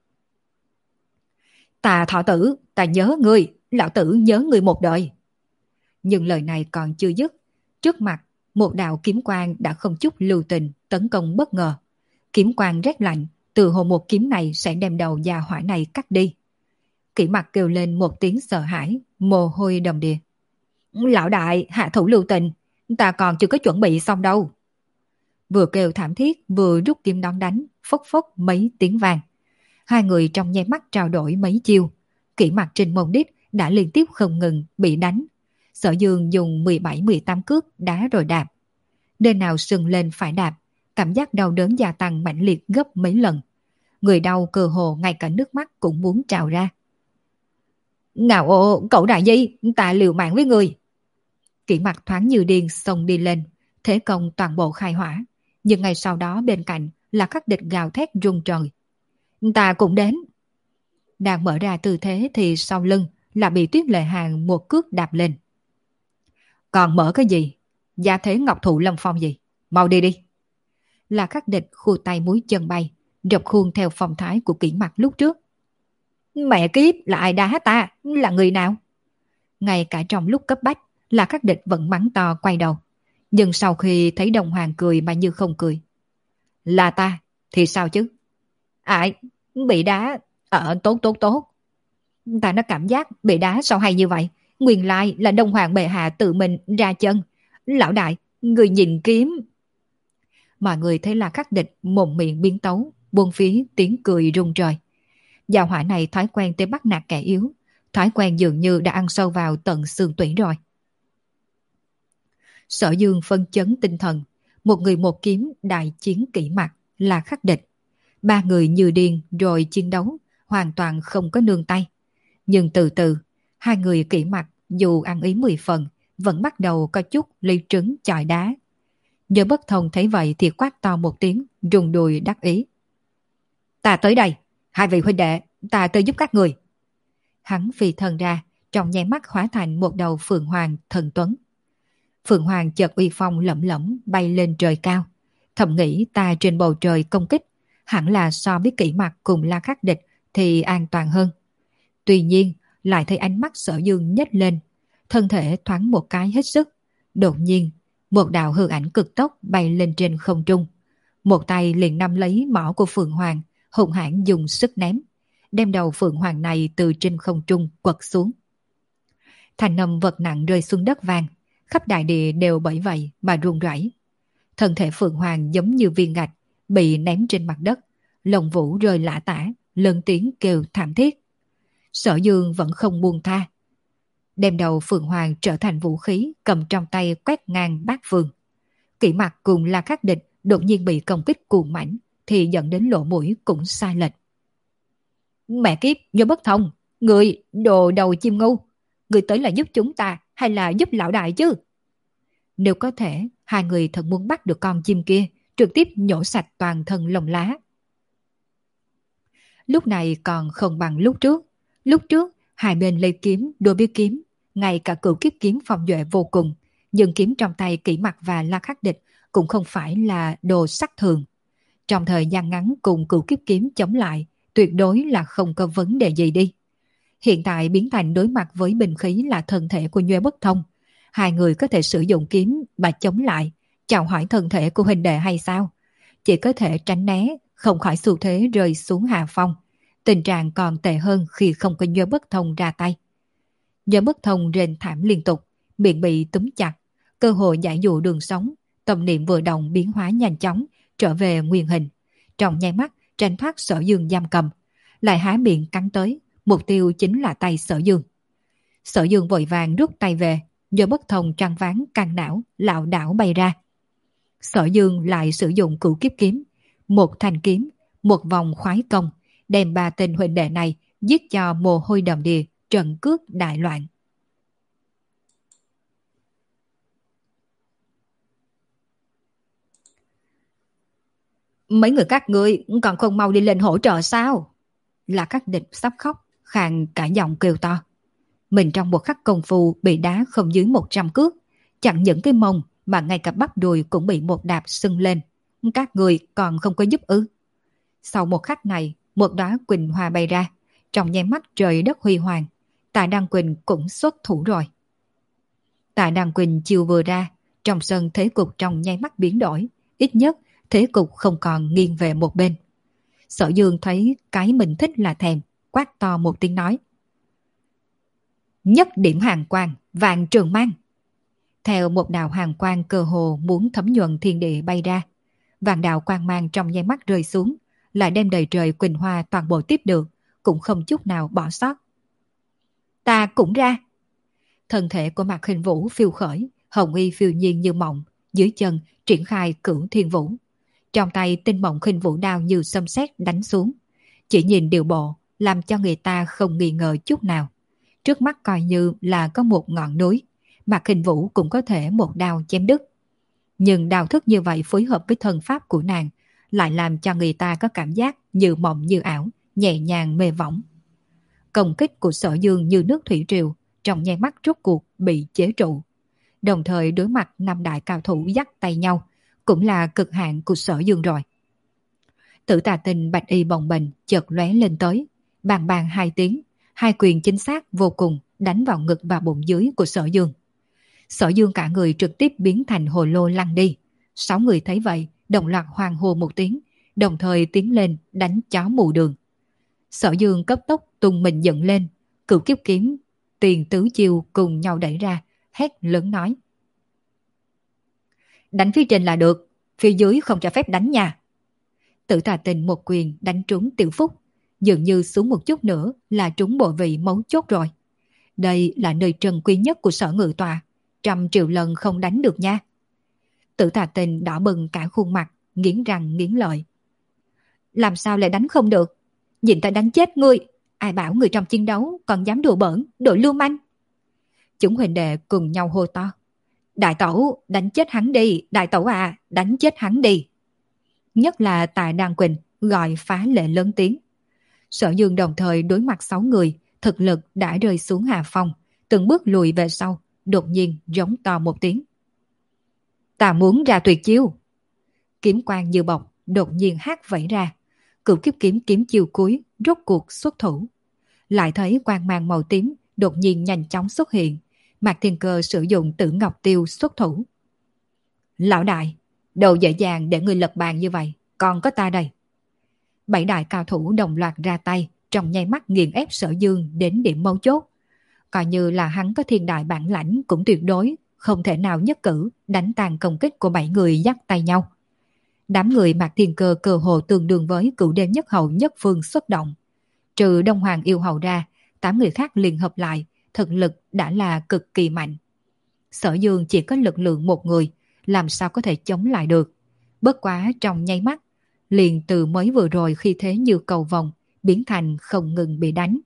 Tà thọ tử, ta nhớ ngươi, lão tử nhớ ngươi một đời. Nhưng lời này còn chưa dứt, trước mặt một đạo kiếm quang đã không chút lưu tình tấn công bất ngờ. Kiếm quang rét lạnh, từ hồ một kiếm này sẽ đem đầu già hỏa này cắt đi. Kỷ Mặc kêu lên một tiếng sợ hãi, mồ hôi đầm đìa. Lão đại, hạ thủ lưu tình, ta còn chưa có chuẩn bị xong đâu. vừa kêu thảm thiết vừa rút kiếm đón đánh, phốc phốc mấy tiếng vàng. Hai người trong nháy mắt trao đổi mấy chiêu. Kỷ Mặc trên mông đít đã liên tiếp không ngừng bị đánh. Sở Dương dùng mười bảy mười tám cước đá rồi đạp. Nơi nào sưng lên phải đạp, cảm giác đau đớn gia tăng mãnh liệt gấp mấy lần. Người đau cơ hồ ngay cả nước mắt cũng muốn trào ra. Ngạo ồ, cậu đại di, ta liều mạng với người. Kỷ Mặc thoáng như điên xông đi lên, thế công toàn bộ khai hỏa. Nhưng ngay sau đó bên cạnh là Khắc Địch gào thét rung trời. Ta cũng đến. Đang mở ra tư thế thì sau lưng là bị Tuyết Lệ Hàng một cước đạp lên. Còn mở cái gì? Gia thế ngọc thụ lâm phong gì? Mau đi đi. Là Khắc Địch khu tay múi chân bay, rập khuôn theo phong thái của Kỷ Mặc lúc trước. Mẹ kiếp, là ai đá ta? Là người nào? Ngay cả trong lúc cấp bách, là Khắc Địch vẫn mắng to quay đầu. Nhưng sau khi thấy Đồng Hoàng cười mà như không cười. Là ta, thì sao chứ? Ai? Bị đá? Ờ, tốt tốt tốt. Ta nó cảm giác bị đá sao hay như vậy? Nguyên lai là Đông Hoàng bệ hạ tự mình ra chân. Lão đại, người nhìn kiếm. Mọi người thấy là Khắc Địch mồm miệng biến tấu, buông phí tiếng cười rung trời. Gia hỏa này thói quen tới bắt nạt kẻ yếu, thói quen dường như đã ăn sâu vào tận xương tủy rồi. Sở Dương phân chấn tinh thần, một người một kiếm đại chiến Kỷ Mặc là Khắc Địch. Ba người như điên rồi chiến đấu, hoàn toàn không có nương tay. Nhưng từ từ, hai người Kỷ Mặc dù ăn ý mười phần, vẫn bắt đầu có chút ly trứng chọi đá. Nhớ Bất Thông thấy vậy thì quát to một tiếng, rung đùi đắc ý. Ta tới đây, hai vị huynh đệ, ta tới giúp các người. Hắn phi thân ra, trong nháy mắt hóa thành một đầu Phượng Hoàng thần tuấn. Phượng Hoàng chợt uy phong lẫm lẫm bay lên trời cao. Thầm nghĩ ta trên bầu trời công kích, hẳn là so với Kỷ Mặc cùng La Khắc Địch thì an toàn hơn. Tuy nhiên, lại thấy ánh mắt Sở Dương nhếch lên, thân thể thoáng một cái hết sức. Đột nhiên, một đạo hư ảnh cực tốc bay lên trên không trung. Một tay liền nắm lấy mỏ của Phượng Hoàng, hùng hãn dùng sức ném, đem đầu Phượng Hoàng này từ trên không trung quật xuống. Thành âm vật nặng rơi xuống đất vang, khắp đại địa đều bởi vậy mà rung rẩy. Thân thể Phượng Hoàng giống như viên gạch bị ném trên mặt đất, lông vũ rơi lả tả, lớn tiếng kêu thảm thiết. Sở Dương vẫn không buông tha, đem đầu Phượng Hoàng trở thành vũ khí cầm trong tay quét ngang bát phương. Kỷ Mặc cùng La Khắc Địch đột nhiên bị công kích cuồng mãnh thì dẫn đến lỗ mũi cũng sai lệch. Mẹ kiếp, Nhớ Bất Thông, người đồ đầu chim ngu, người tới là giúp chúng ta hay là giúp lão đại chứ? Nếu có thể, hai người thật muốn bắt được con chim kia, trực tiếp nhổ sạch toàn thân lông lá. Lúc này còn không bằng lúc trước. Lúc trước, hai bên lấy kiếm, đôi biết kiếm, ngay cả cửu kiếp kiếm phòng duệ vô cùng, nhưng kiếm trong tay Kỷ Mặc và La Khắc Địch cũng không phải là đồ sắc thường. Trong thời gian ngắn cùng cửu kiếp kiếm chống lại, tuyệt đối là không có vấn đề gì đi. Hiện tại biến thành đối mặt với binh khí là thân thể của Nhuê Bất Thông. Hai người có thể sử dụng kiếm mà chống lại, chào hỏi thân thể của huynh đệ hay sao? Chỉ có thể tránh né, không khỏi xu thế rơi xuống hạ phong. Tình trạng còn tệ hơn khi không có Nhuê Bất Thông ra tay. Nhuê Bất Thông rên thảm liên tục, miệng bị túm chặt, cơ hội giải dụ đường sống, tâm niệm vừa động biến hóa nhanh chóng, trở về nguyên hình. Trong nháy mắt, tránh thoát Sở Dương giam cầm, lại há miệng cắn tới, mục tiêu chính là tay Sở Dương. Sở Dương vội vàng rút tay về, Nhuê Bất Thông trăng ván căng não, lảo đảo bay ra. Sở Dương lại sử dụng cửu kiếp kiếm, một thanh kiếm, một vòng khoái công, đem ba tên huynh đệ này giết cho mồ hôi đầm đìa, trận cước đại loạn. Mấy người các ngươi còn không mau đi lên hỗ trợ sao? Là Khắc Địch sắp khóc, khàn cả giọng kêu to. Mình trong một khắc công phu bị đá không dưới một trăm cước, chẳng những cái mông mà ngay cả bắp đùi cũng bị một đạp sưng lên. Các người còn không có giúp ư? Sau một khắc này, một đóa quỳnh hoa bay ra, trong nháy mắt trời đất huy hoàng. Tạ Đăng Quỳnh cũng xuất thủ rồi. Tạ Đăng Quỳnh chiều vừa ra, trong sân thế cục trong nháy mắt biến đổi, ít nhất thế cục không còn nghiêng về một bên. Sở Dương thấy cái mình thích là thèm, quát to một tiếng nói. Nhất điểm hàng quang, vạn trường mang. Theo một đạo hàng quang cơ hồ muốn thấm nhuần thiên địa bay ra, Vạn đạo quang mang trong nháy mắt rơi xuống, lại đem đầy trời quỳnh hoa toàn bộ tiếp được, cũng không chút nào bỏ sót. Ta cũng ra. Thân thể của Mạc Khinh Vũ phiêu khởi, hồng y phiêu nhiên như mộng, dưới chân triển khai Cửu Thiên Vũ. Trong tay tinh mộng Khinh Vũ đao như xâm sét đánh xuống. Chỉ nhìn điều bộ, làm cho người ta không nghi ngờ chút nào. Trước mắt coi như là có một ngọn núi, Mạc Khinh Vũ cũng có thể một đao chém đứt. Nhưng đao thức như vậy phối hợp với thân pháp của nàng, lại làm cho người ta có cảm giác như mộng như ảo, nhẹ nhàng mê võng. Công kích của Sở Dương như nước thủy triều, trong nháy mắt rốt cuộc bị chế trụ. Đồng thời đối mặt năm đại cao thủ dắt tay nhau, cũng là cực hạn của Sở Dương rồi. Tử Tà Tinh bạch y bồng bềnh chợt lóe lên tới, bàng bàng hai tiếng, hai quyền chính xác vô cùng đánh vào ngực và bụng dưới của Sở Dương. Sở Dương cả người trực tiếp biến thành hồ lô lăn đi. Sáu người thấy vậy, đồng loạt hoang hô một tiếng, đồng thời tiến lên đánh chó mù đường. Sở Dương cấp tốc tung mình dựng lên, Cửu Kiếp Kiếm, Tiền Tứ Chiêu cùng nhau đẩy ra, hét lớn nói: đánh phía trên là được, phía dưới không cho phép đánh nha. Tử Tà Tinh một quyền đánh trúng Tiểu Phúc, dường như xuống một chút nữa là trúng bộ vị mấu chốt rồi. Đây là nơi trần quý nhất của Sở Ngự Tòa, trăm triệu lần không đánh được nha. Tử Tà Tinh đỏ bừng cả khuôn mặt, nghiến răng nghiến lợi. Làm sao lại đánh không được? Nhìn ta đánh chết ngươi, ai bảo người trong chiến đấu còn dám đùa bỡn, đội lưu manh. Chúng huynh đệ cùng nhau hô to: đại tẩu, đánh chết hắn đi, đại tẩu à, đánh chết hắn đi. Nhất là Tạ Đan Quỳnh gọi phá lệ lớn tiếng. Sở Dương đồng thời đối mặt sáu người, thực lực đã rơi xuống hạ phong, từng bước lùi về sau, đột nhiên giống to một tiếng: ta muốn ra tuyệt chiêu. Kiếm quang như bọc, đột nhiên hát vẫy ra. Cửu Kiếp Kiếm kiếm chiêu cuối rốt cuộc xuất thủ. Lại thấy quang mang màu tím đột nhiên nhanh chóng xuất hiện. Mạc Thiên Cơ sử dụng Tử Ngọc Tiêu xuất thủ. Lão đại, đâu dễ dàng để người lật bàn như vậy, còn có ta đây. Bảy đại cao thủ đồng loạt ra tay, trong nháy mắt nghiền ép Sở Dương đến điểm mấu chốt. Coi như là hắn có thiên đại bản lãnh cũng tuyệt đối không thể nào nhất cử đánh tàn công kích của bảy người dắt tay nhau. Đám người Mạc Thiên Cơ cơ hồ tương đương với cửu đêm nhất hậu nhất phương xuất động. Trừ Đông Hoàng yêu hầu ra, tám người khác liên hợp lại, thực lực đã là cực kỳ mạnh. Sở Dương chỉ có lực lượng một người, làm sao có thể chống lại được. Bất quá trong nháy mắt, liền từ mới vừa rồi khi thế như cầu vồng, biến thành không ngừng bị đánh.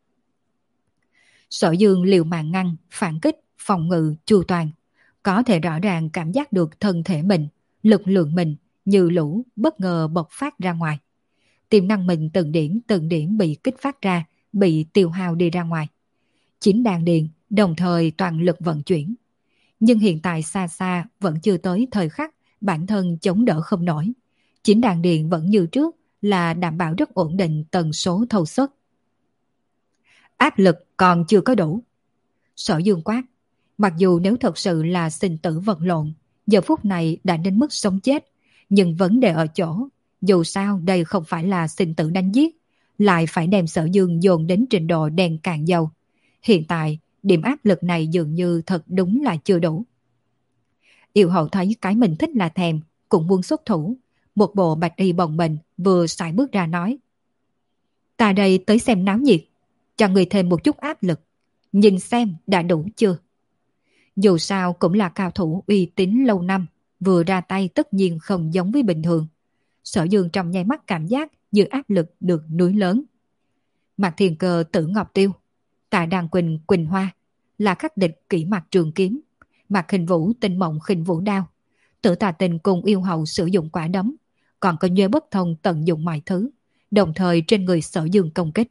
Sở Dương liều mạng ngăn, phản kích, phòng ngự, chu toàn. Có thể rõ ràng cảm giác được thân thể mình, lực lượng mình như lũ bất ngờ bộc phát ra ngoài. Tiềm năng mình từng điểm từng điểm bị kích phát ra, bị tiêu hao đi ra ngoài. Chín đàn điện đồng thời toàn lực vận chuyển. Nhưng hiện tại xa xa vẫn chưa tới thời khắc bản thân chống đỡ không nổi. Chín đàn điện vẫn như trước là đảm bảo rất ổn định tần số thâu suất. Áp lực còn chưa có đủ. Sở Dương quát. Mặc dù nếu thật sự là sinh tử vật lộn, giờ phút này đã đến mức sống chết, nhưng vấn đề ở chỗ, dù sao đây không phải là sinh tử đánh giết, lại phải đem Sở Dương dồn đến trình độ đèn cạn dầu. Hiện tại, điểm áp lực này dường như thật đúng là chưa đủ. Yêu hậu thấy cái mình thích là thèm, cũng muốn xuất thủ. Một bộ bạch y bồng bềnh vừa sải bước ra nói: ta đây tới xem náo nhiệt, cho người thêm một chút áp lực, nhìn xem đã đủ chưa. Dù sao cũng là cao thủ uy tín lâu năm, vừa ra tay tất nhiên không giống với bình thường. Sở Dương trong nháy mắt cảm giác như áp lực được núi lớn. Mạc Thiên Cơ Tử Ngọc Tiêu, Tạ Đan Quỳnh Quỳnh Hoa là khắc địch kỹ mặt trường kiếm, Mạc Khinh Vũ tinh mộng khinh vũ đao, Tử Tà Tinh cùng yêu hậu sử dụng quả đấm, còn có Nhuê Bất Thông tận dụng mọi thứ, đồng thời trên người Sở Dương công kích.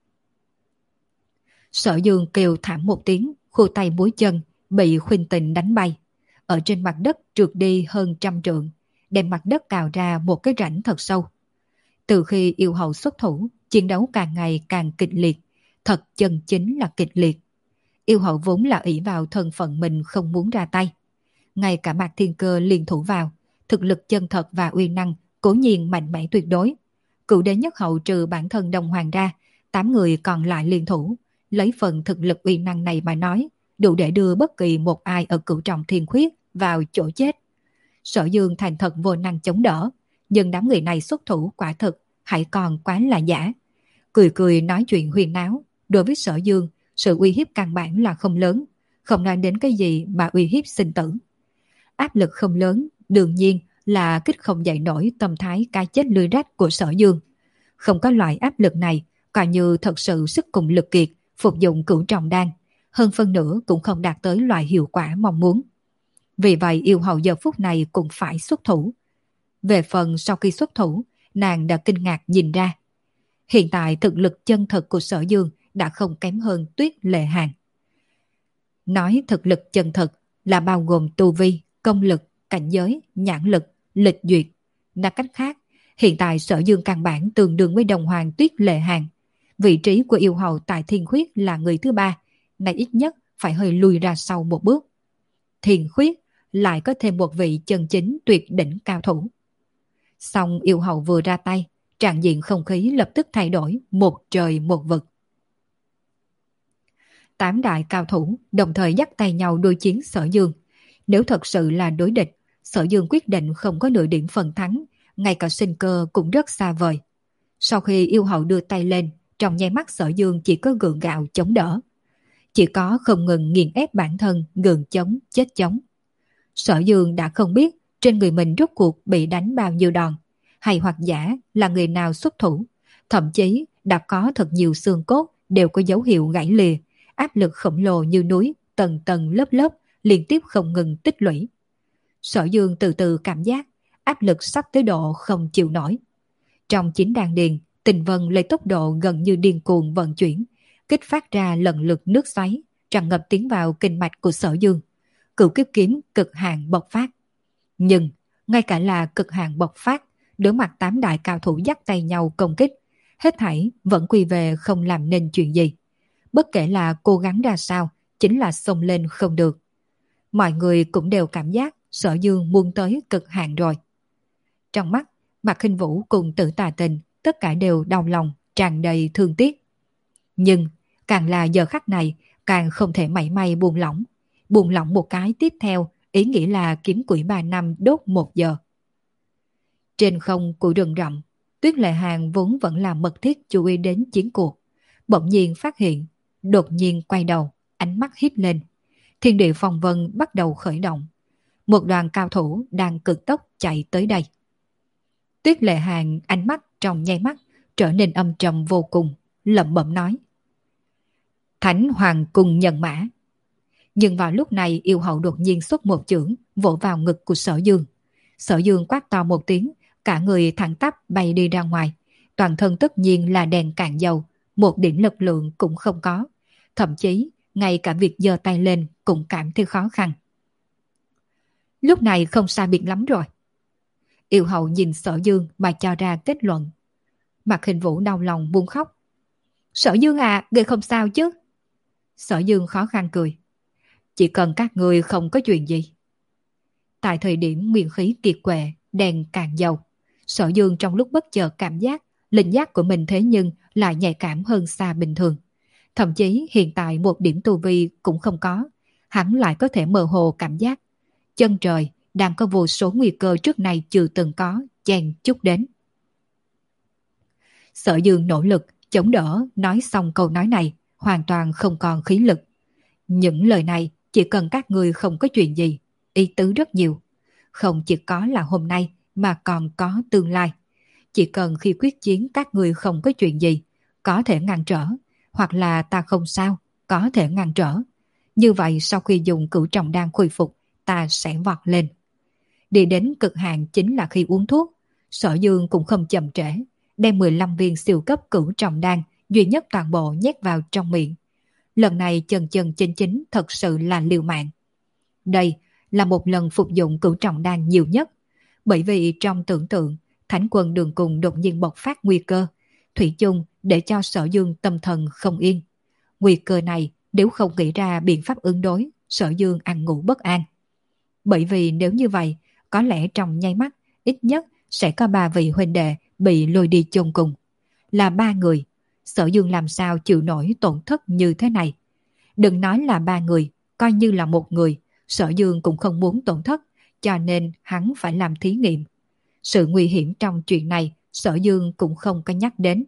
Sở Dương kêu thảm một tiếng, khu tay múi chân bị Khuynh Tình đánh bay, ở trên mặt đất trượt đi hơn trăm trượng, đem mặt đất cào ra một cái rãnh thật sâu. Từ khi yêu hậu xuất thủ, chiến đấu càng ngày càng kịch liệt, thật chân chính là kịch liệt. Yêu hậu vốn là ỷ vào thân phận mình không muốn ra tay. Ngay cả Mạc Thiên Cơ liên thủ vào, thực lực chân thật và uy năng cố nhiên mạnh mẽ tuyệt đối. Cửu đế nhất hậu trừ bản thân Đông Hoàng ra, tám người còn lại liên thủ, lấy phần thực lực uy năng này mà nói, đủ để đưa bất kỳ một ai ở cửu trọng thiên khuyết vào chỗ chết. Sở Dương thành thật vô năng chống đỡ, nhưng đám người này xuất thủ quả thực hãy còn quá là giả. Cười cười nói chuyện huyền náo, đối với Sở Dương, sự uy hiếp căn bản là không lớn, không nói đến cái gì mà uy hiếp sinh tử. Áp lực không lớn, đương nhiên là kích không dậy nổi tâm thái cái chết lươi rách của Sở Dương. Không có loại áp lực này, coi như thật sự sức cùng lực kiệt, phục dụng cửu trọng đan, hơn phân nửa cũng không đạt tới loại hiệu quả mong muốn. Vì vậy yêu hậu giờ phút này cũng phải xuất thủ. Về phần sau khi xuất thủ, nàng đã kinh ngạc nhìn ra. Hiện tại thực lực chân thực của Sở Dương đã không kém hơn Tuyết Lệ Hàn. Nói thực lực chân thực là bao gồm tu vi, công lực, cảnh giới, nhãn lực, lịch duyệt. Nói cách khác, hiện tại Sở Dương căn bản tương đương với đồng hoàng Tuyết Lệ Hàn. Vị trí của yêu hậu tại Thiên Khuyết là người thứ ba, này ít nhất phải hơi lùi ra sau một bước. Thiên Khuyết lại có thêm một vị chân chính tuyệt đỉnh cao thủ. Xong yêu hậu vừa ra tay, trạng diện không khí lập tức thay đổi một trời một vực. Tám đại cao thủ đồng thời dắt tay nhau đối chiến Sở Dương. Nếu thật sự là đối địch, Sở Dương quyết định không có nửa điểm phần thắng, ngay cả sinh cơ cũng rất xa vời. Sau khi yêu hậu đưa tay lên, trong nháy mắt Sở Dương chỉ có gượng gạo chống đỡ. Chỉ có không ngừng nghiền ép bản thân, gượng chống, chết chống. Sở Dương đã không biết trên người mình rốt cuộc bị đánh bao nhiêu đòn, hay hoặc giả là người nào xuất thủ, thậm chí đã có thật nhiều xương cốt đều có dấu hiệu gãy lìa, áp lực khổng lồ như núi, tầng tầng lớp lớp, liên tiếp không ngừng tích lũy. Sở Dương từ từ cảm giác áp lực sắp tới độ không chịu nổi. Trong chính đan điền, Tình Vân lấy tốc độ gần như điên cuồng vận chuyển, kích phát ra lần lượt nước xoáy, tràn ngập tiến vào kinh mạch của Sở Dương. Cửu kiếp kiếm cực hạn bộc phát. Nhưng, ngay cả là cực hạn bộc phát, đối mặt tám đại cao thủ dắt tay nhau công kích, hết thảy vẫn quy về không làm nên chuyện gì. Bất kể là cố gắng ra sao, chính là xông lên không được. Mọi người cũng đều cảm giác Sở Dương muốn tới cực hạn rồi. Trong mắt, Mạc Khinh Vũ cùng Tử Tà Tình tất cả đều đau lòng, tràn đầy thương tiếc. Nhưng, càng là giờ khắc này, càng không thể mảy may buông lỏng. Buông lỏng một cái tiếp theo, ý nghĩa là kiếm quỷ ba năm đốt một giờ. Trên không của rừng rậm, Tuyết Lệ Hàn vốn vẫn là mật thiết chú ý đến chiến cuộc. Bỗng nhiên phát hiện, đột nhiên quay đầu, ánh mắt híp lên. Thiên địa phong vân bắt đầu khởi động. Một đoàn cao thủ đang cực tốc chạy tới đây. Tuyết Lệ Hàn ánh mắt trong nháy mắt trở nên âm trầm vô cùng, lẩm bẩm nói: Thánh Hoàng Cung Nhân Mã. Nhưng vào lúc này yêu hậu đột nhiên xuất một chưởng vỗ vào ngực của Sở Dương. Sở Dương quát to một tiếng, cả người thẳng tắp bay đi ra ngoài. Toàn thân tất nhiên là đèn cạn dầu, một điểm lực lượng cũng không có. Thậm chí, ngay cả việc giơ tay lên cũng cảm thấy khó khăn. Lúc này không sai biệt lắm rồi. Yêu hậu nhìn Sở Dương mà cho ra kết luận. Mạc Khinh Vũ đau lòng buông khóc. Sở Dương à, người không sao chứ? Sở Dương khó khăn cười. Chỉ cần các người không có chuyện gì. Tại thời điểm nguyên khí kiệt quệ, đèn càng dầu, Sở Dương trong lúc bất chợt cảm giác linh giác của mình thế nhưng lại nhạy cảm hơn xa bình thường. Thậm chí hiện tại một điểm tu vi cũng không có, hắn lại có thể mơ hồ cảm giác chân trời đang có vô số nguy cơ trước này chưa từng có chen chúc đến. Sở Dương nỗ lực chống đỡ, nói xong câu nói này hoàn toàn không còn khí lực. Những lời này chỉ cần các người không có chuyện gì, ý tứ rất nhiều. Không chỉ có là hôm nay mà còn có tương lai. Chỉ cần khi quyết chiến các người không có chuyện gì, có thể ngăn trở, hoặc là ta không sao, có thể ngăn trở. Như vậy sau khi dùng cửu trọng đan khôi phục, ta sẽ vọt lên. Đi đến cực hạn chính là khi uống thuốc. Sở Dương cũng không chậm trễ, đem mười lăm viên siêu cấp cửu trọng đan duy nhất toàn bộ nhét vào trong miệng. Lần này chân chân chính chính thật sự là liều mạng. Đây là một lần phục dụng cửu trọng đan nhiều nhất, bởi vì trong tưởng tượng Thánh Quân Đường Cùng đột nhiên bộc phát nguy cơ, thủy chung để cho Sở Dương tâm thần không yên. Nguy cơ này nếu không nghĩ ra biện pháp ứng đối, Sở Dương ăn ngủ bất an. Bởi vì nếu như vậy, có lẽ trong nháy mắt ít nhất sẽ có ba vị huynh đệ bị lôi đi chôn cùng. Là ba người, Sở Dương làm sao chịu nổi tổn thất như thế này. Đừng nói là ba người, coi như là một người, Sở Dương cũng không muốn tổn thất, cho nên hắn phải làm thí nghiệm. Sự nguy hiểm trong chuyện này Sở Dương cũng không có nhắc đến.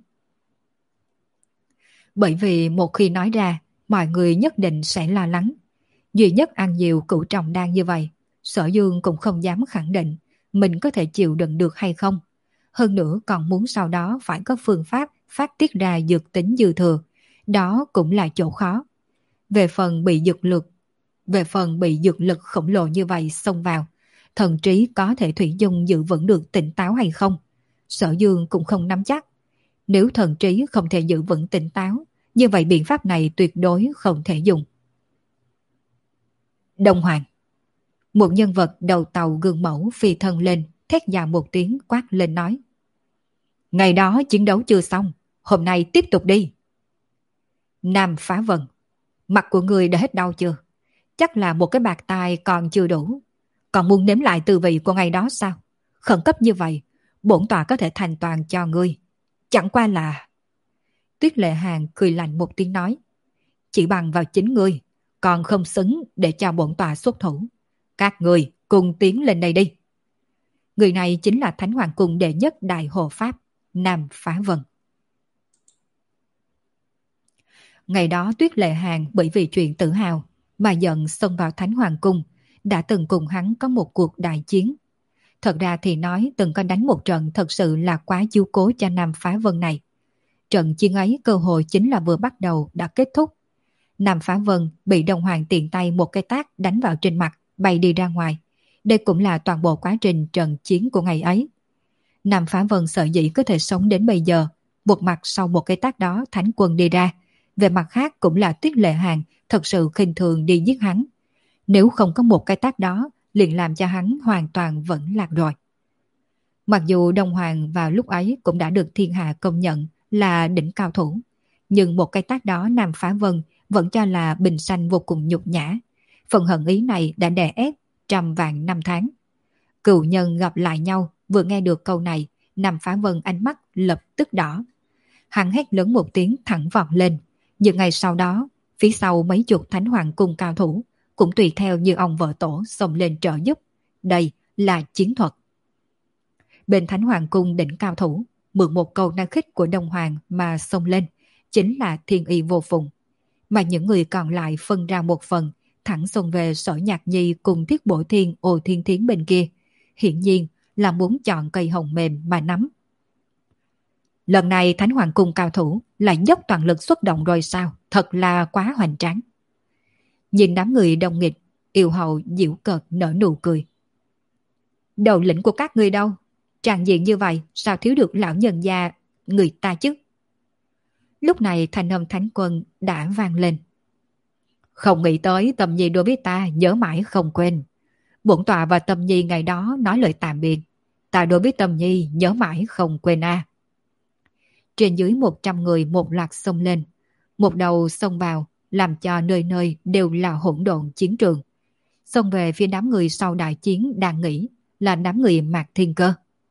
Bởi vì một khi nói ra, mọi người nhất định sẽ lo lắng. Duy nhất ăn nhiều cửu trọng đan như vậy, Sở Dương cũng không dám khẳng định mình có thể chịu đựng được hay không. Hơn nữa còn muốn sau đó phải có phương pháp phát tiết ra dược tính dư thừa. Đó cũng là chỗ khó. Về phần bị dược lực, về phần bị dược lực khổng lồ như vậy xông vào, thần trí có thể thủy chung giữ vững được tỉnh táo hay không, Sở Dương cũng không nắm chắc. Nếu thần trí không thể giữ vững tỉnh táo, như vậy biện pháp này tuyệt đối không thể dùng. Đông Hoàng, một nhân vật đầu tàu gương mẫu phi thân lên, thét dài một tiếng quát lên nói: ngày đó chiến đấu chưa xong, hôm nay tiếp tục đi. Nam Phá Vân, mặt của người đã hết đau chưa? Chắc là một cái bạc tai còn chưa đủ. Còn muốn nếm lại tư vị của ngày đó sao? Khẩn cấp như vậy, bổn tọa có thể thành toàn cho ngươi. Chẳng qua là... Tuyết Lệ Hàn cười lạnh một tiếng nói: chỉ bằng vào chính ngươi, còn không xứng để cho bổn tọa xuất thủ. Các ngươi cùng tiến lên đây đi. Người này chính là Thánh Hoàng Cung đệ nhất đại hộ pháp, Nam Phá Vân. Ngày đó Tuyết Lệ Hàn bởi vì chuyện tự hào mà giận xông vào Thánh Hoàng Cung, đã từng cùng hắn có một cuộc đại chiến. Thật ra thì nói từng có đánh một trận thật sự là quá chiếu cố cho Nam Phá Vân này. Trận chiến ấy cơ hội chính là vừa bắt đầu đã kết thúc. Nam Phá Vân bị Đông Hoàng tiện tay một cái tát đánh vào trên mặt, bay đi ra ngoài. Đây cũng là toàn bộ quá trình trận chiến của ngày ấy. Nam Phá Vân sợ dĩ có thể sống đến bây giờ, một mặt sau một cái tát đó Thánh Quân đi ra, về mặt khác cũng là Tuyết Lệ Hàn thật sự khinh thường đi giết hắn. Nếu không có một cái tát đó, liền làm cho hắn hoàn toàn vẫn lạc rồi. Mặc dù Đông Hoàng vào lúc ấy cũng đã được thiên hạ công nhận là đỉnh cao thủ, nhưng một cái tát đó Nam Phá Vân vẫn cho là bình sanh vô cùng nhục nhã. Phần hận ý này đã đè ép trăm vạn năm tháng. Cựu nhân gặp lại nhau, vừa nghe được câu này, Nam Phá Vân ánh mắt lập tức đỏ. Hắn hét lớn một tiếng thẳng vọt lên. Nhưng ngày sau đó, phía sau mấy chục Thánh Hoàng Cung cao thủ cũng tùy theo như ông vợ tổ xông lên trợ giúp. Đây là chiến thuật. Bên Thánh Hoàng Cung đỉnh cao thủ, mượn một câu năng khích của Đông Hoàng mà xông lên, chính là Thiên Y Vô Phùng. Mà những người còn lại phân ra một phần, thẳng xông về Sở Nhạc Nhi cùng Thiết Bổ Thiên Ồ Thiên Thiến bên kia. Hiển nhiên là muốn chọn cây hồng mềm mà nắm. Lần này Thánh Hoàng Cung cao thủ lại dốc toàn lực xuất động rồi sao? Thật là quá hoành tráng. Nhìn đám người đông nghịch, Yêu Hậu giễu cợt nở nụ cười. Đầu lĩnh của các ngươi đâu? Tràn diện như vậy sao thiếu được lão nhân gia người ta chứ? Lúc này thanh âm Thánh Quân đã vang lên. Không nghĩ tới Tâm Nhi đối với ta nhớ mãi không quên. Bổn tọa và Tâm Nhi ngày đó nói lời tạm biệt. Ta đối với Tâm Nhi nhớ mãi không quên a. À. Trên dưới một trăm người một loạt xông lên. Một đầu xông vào, làm cho nơi nơi đều là hỗn độn chiến trường. Xông về phía đám người sau đại chiến đang nghỉ là đám người Mạc Thiên Cơ.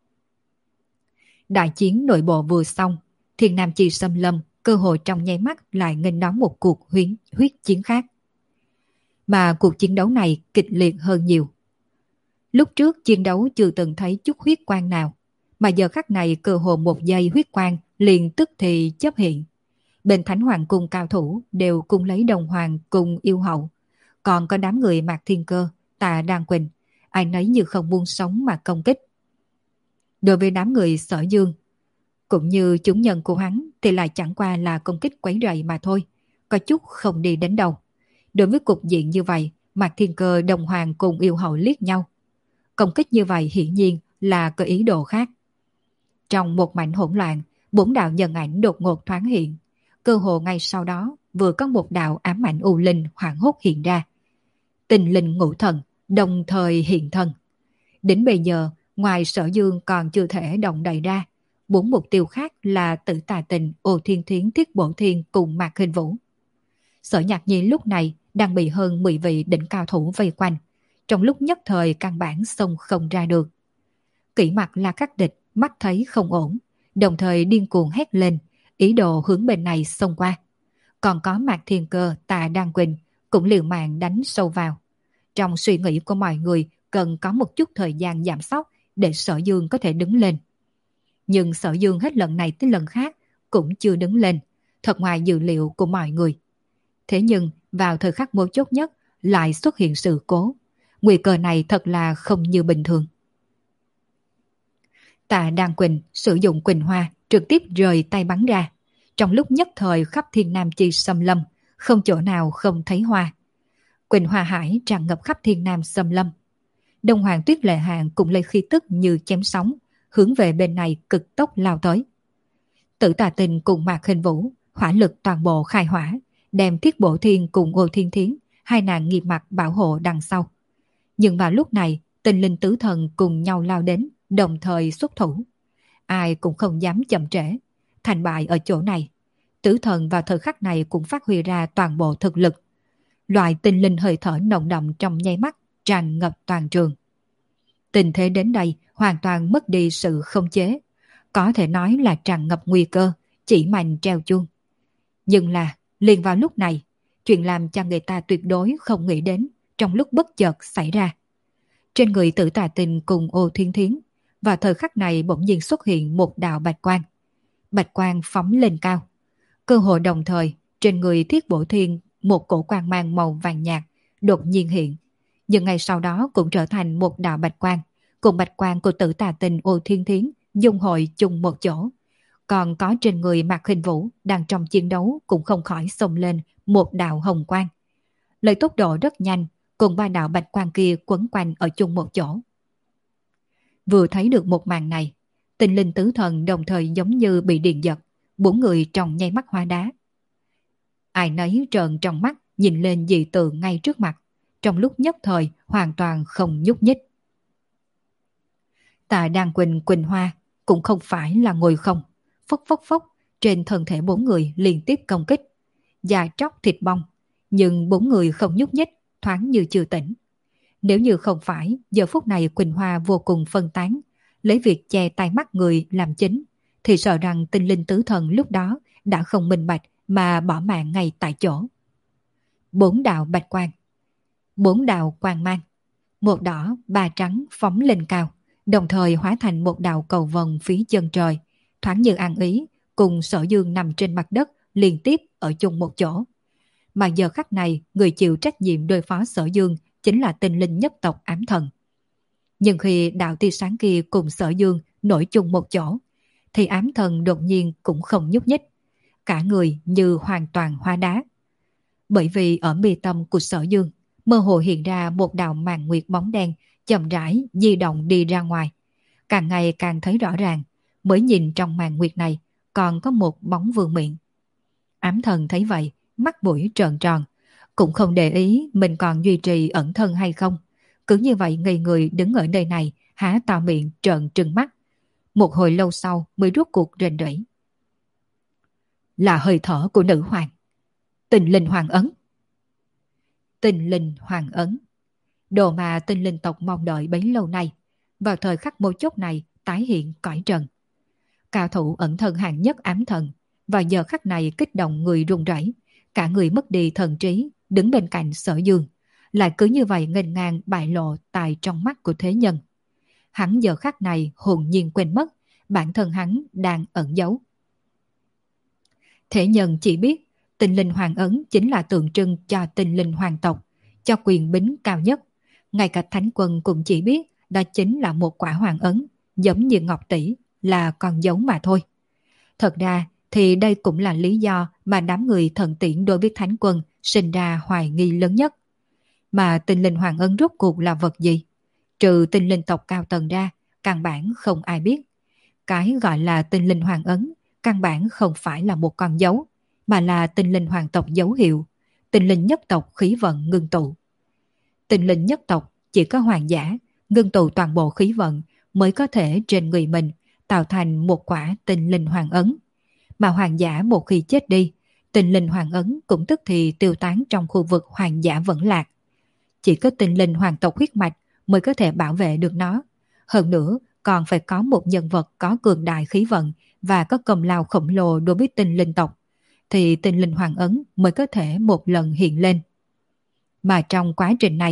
Đại chiến nội bộ vừa xong, Thiên Nam Chi xâm lâm cơ hội trong nháy mắt lại nghênh đón một cuộc huyết, huyết chiến khác. Mà cuộc chiến đấu này kịch liệt hơn nhiều. Lúc trước chiến đấu chưa từng thấy chút huyết quang nào, mà giờ khắc này cơ hồ một giây huyết quang liền tức thì chấp hiện. Bên Thánh Hoàng Cung cao thủ đều cùng lấy Đồng Hoàng cùng Yêu Hậu, còn có đám người Mạc Thiên Cơ, Tà Đan Quỳnh, ai nấy như không buông sống mà công kích. Đối với đám người Sở Dương, cũng như chúng nhân của hắn thì lại chẳng qua là công kích quấy rầy mà thôi, có chút không đi đến đâu. Đối với cục diện như vậy, Mạc Thiên Cơ, Đồng Hoàng cùng Yêu Hậu liếc nhau. Công kích như vậy hiển nhiên là có ý đồ khác. Trong một mảnh hỗn loạn, bốn đạo nhân ảnh đột ngột thoáng hiện. Cơ hồ ngay sau đó, vừa có một đạo ám ảnh u linh hoảng hốt hiện ra. Tình linh ngũ thần, đồng thời hiện thân. Đến bây giờ, ngoài Sở Dương còn chưa thể động đậy ra, bốn mục tiêu khác là Tử Tà Tình, Ô Thiên Thiến, Thiết Bổ Thiên cùng Mạc Hình Vũ. Sở Nhạc Nhi lúc này đang bị hơn mười vị đỉnh cao thủ vây quanh. Trong lúc nhất thời căn bản xông không ra được. Kỷ Mặc La Khắc Địch mắt thấy không ổn, đồng thời điên cuồng hét lên, ý đồ hướng bên này xông qua. Còn có Mạc Thiên Cơ, Tà Đan Quỳnh cũng liều mạng đánh sâu vào. Trong suy nghĩ của mọi người, cần có một chút thời gian giảm sóc để Sở Dương có thể đứng lên. Nhưng Sở Dương hết lần này tới lần khác cũng chưa đứng lên, thật ngoài dự liệu của mọi người. Thế nhưng vào thời khắc mấu chốt nhất lại xuất hiện sự cố. Nguy cơ này thật là không như bình thường. Tạ Đan Quỳnh sử dụng Quỳnh Hoa trực tiếp rời tay bắn ra. Trong lúc nhất thời khắp Thiên Nam Chi xâm lâm, không chỗ nào không thấy hoa. Quỳnh Hoa hải tràn ngập khắp Thiên Nam xâm lâm. Đông Hoàng Tuyết Lệ Hàng cũng lấy khí tức như chém sóng, hướng về bên này cực tốc lao tới. Tử Tà Tình cùng Mạc Khinh Vũ hỏa lực toàn bộ khai hỏa, đem Thiết Bổ Thiên cùng Ô Thiên Thiến hai nàng nghiêm mặt bảo hộ đằng sau. Nhưng vào lúc này, Tinh Linh Tứ Thần cùng nhau lao đến, đồng thời xuất thủ. Ai cũng không dám chậm trễ. Thành bại ở chỗ này. Tứ Thần vào thời khắc này cũng phát huy ra toàn bộ thực lực. Loại tinh linh hơi thở nồng đậm trong nháy mắt tràn ngập toàn trường. Tình thế đến đây hoàn toàn mất đi sự khống chế. Có thể nói là tràn ngập nguy cơ, chỉ mạnh treo chuông. Nhưng là, liền vào lúc này, chuyện làm cho người ta tuyệt đối không nghĩ đến trong lúc bất chợt xảy ra. Trên người Tử Tà Tình cùng Ô Thiên Thiến, vào thời khắc này bỗng nhiên xuất hiện một đạo bạch quang. Bạch quang phóng lên cao. Cơ hội đồng thời, trên người Thiết Bổ Thiên một cổ quang mang màu vàng nhạt đột nhiên hiện. Nhưng ngay sau đó cũng trở thành một đạo bạch quang, cùng bạch quang của Tử Tà Tình Ô Thiên Thiến dung hội chung một chỗ. Còn có trên người Mạc Khinh Vũ đang trong chiến đấu cũng không khỏi xông lên một đạo hồng quang. Lấy tốc độ rất nhanh, cùng ba đạo bạch quang kia quấn quanh ở chung một chỗ. Vừa thấy được một màn này, Tinh Linh Tứ Thần đồng thời giống như bị điện giật, bốn người trong nháy mắt hóa đá. Ai nấy trợn trong mắt nhìn lên dị tượng ngay trước mặt, trong lúc nhất thời hoàn toàn không nhúc nhích. Tạ Đan Quỳnh Quỳnh Hoa cũng không phải là ngồi không, phốc phốc phốc trên thân thể bốn người liên tiếp công kích, da tróc thịt bong, nhưng bốn người không nhúc nhích, thoáng như chưa tỉnh. Nếu như không phải giờ phút này Quỳnh Hoa vô cùng phân tán, lấy việc che tai mắt người làm chính, thì sợ rằng Tinh Linh Tứ Thần lúc đó đã không minh bạch mà bỏ mạng ngay tại chỗ. Bốn đạo bạch quang, bốn đạo quang mang, một đỏ ba trắng phóng lên cao, đồng thời hóa thành một đạo cầu vồng phía chân trời, thoáng như ăn ý, cùng Sở Dương nằm trên mặt đất liên tiếp ở chung một chỗ. Mà giờ khắc này, người chịu trách nhiệm đối phó Sở Dương chính là Tinh Linh nhất tộc Ám Thần. Nhưng khi đạo tia sáng kia cùng Sở Dương nổi chung một chỗ, thì Ám Thần đột nhiên cũng không nhúc nhích, cả người như hoàn toàn hóa đá. Bởi vì ở mi tâm của Sở Dương mơ hồ hiện ra một đạo màn nguyệt bóng đen chậm rãi di động đi ra ngoài. Càng ngày càng thấy rõ ràng, mới nhìn trong màn nguyệt này còn có một bóng vương miện. Ám Thần thấy vậy, mắt mũi trợn tròn, cũng không để ý mình còn duy trì ẩn thân hay không. Cứ như vậy ngây người đứng ở nơi này, há to miệng trợn trừng mắt. Một hồi lâu sau mới rút cuộc rền rỉ. Là hơi thở của nữ hoàng. Tinh Linh Hoàng Ấn. Tinh Linh Hoàng Ấn. Đồ mà Tinh Linh tộc mong đợi bấy lâu nay, vào thời khắc mấu chốt này tái hiện cõi trần. Cao thủ ẩn thân hạng nhất Ám Thần, vào giờ khắc này kích động người run rẩy, cả người mất đi thần trí, đứng bên cạnh Sở Dương, lại cứ như vậy nghênh ngang bại lộ tại trong mắt của thế nhân. Hắn giờ khắc này hồn nhiên quên mất bản thân hắn đang ẩn giấu. Thế nhân chỉ biết Tinh Linh Hoàng Ấn chính là tượng trưng cho Tinh Linh Hoàng tộc, cho quyền bính cao nhất. Ngay cả Thánh Quân cũng chỉ biết đó chính là một quả hoàng ấn, giống như ngọc tỷ, là con dấu mà thôi. Thật ra thì đây cũng là lý do mà đám người thần tiễn đối với Thánh Quân sinh ra hoài nghi lớn nhất. Mà Tinh Linh Hoàng Ấn rốt cuộc là vật gì? Trừ Tinh Linh tộc cao tầng ra, căn bản không ai biết. Cái gọi là Tinh Linh Hoàng Ấn căn bản không phải là một con dấu, mà là Tinh Linh Hoàng tộc dấu hiệu, Tinh Linh nhất tộc khí vận ngưng tụ. Tinh Linh nhất tộc chỉ có hoàng giả ngưng tụ toàn bộ khí vận mới có thể trên người mình tạo thành một quả Tinh Linh Hoàng Ấn. Mà hoàng giả một khi chết đi, Tinh Linh Hoàng Ấn cũng tức thì tiêu tán trong khu vực hoàng giả vẫn lạc. Chỉ có Tinh Linh hoàng tộc huyết mạch mới có thể bảo vệ được nó. Hơn nữa, còn phải có một nhân vật có cường đại khí vận và có công lao khổng lồ đối với Tinh Linh tộc, thì Tinh Linh Hoàng Ấn mới có thể một lần hiện lên. Mà trong quá trình này,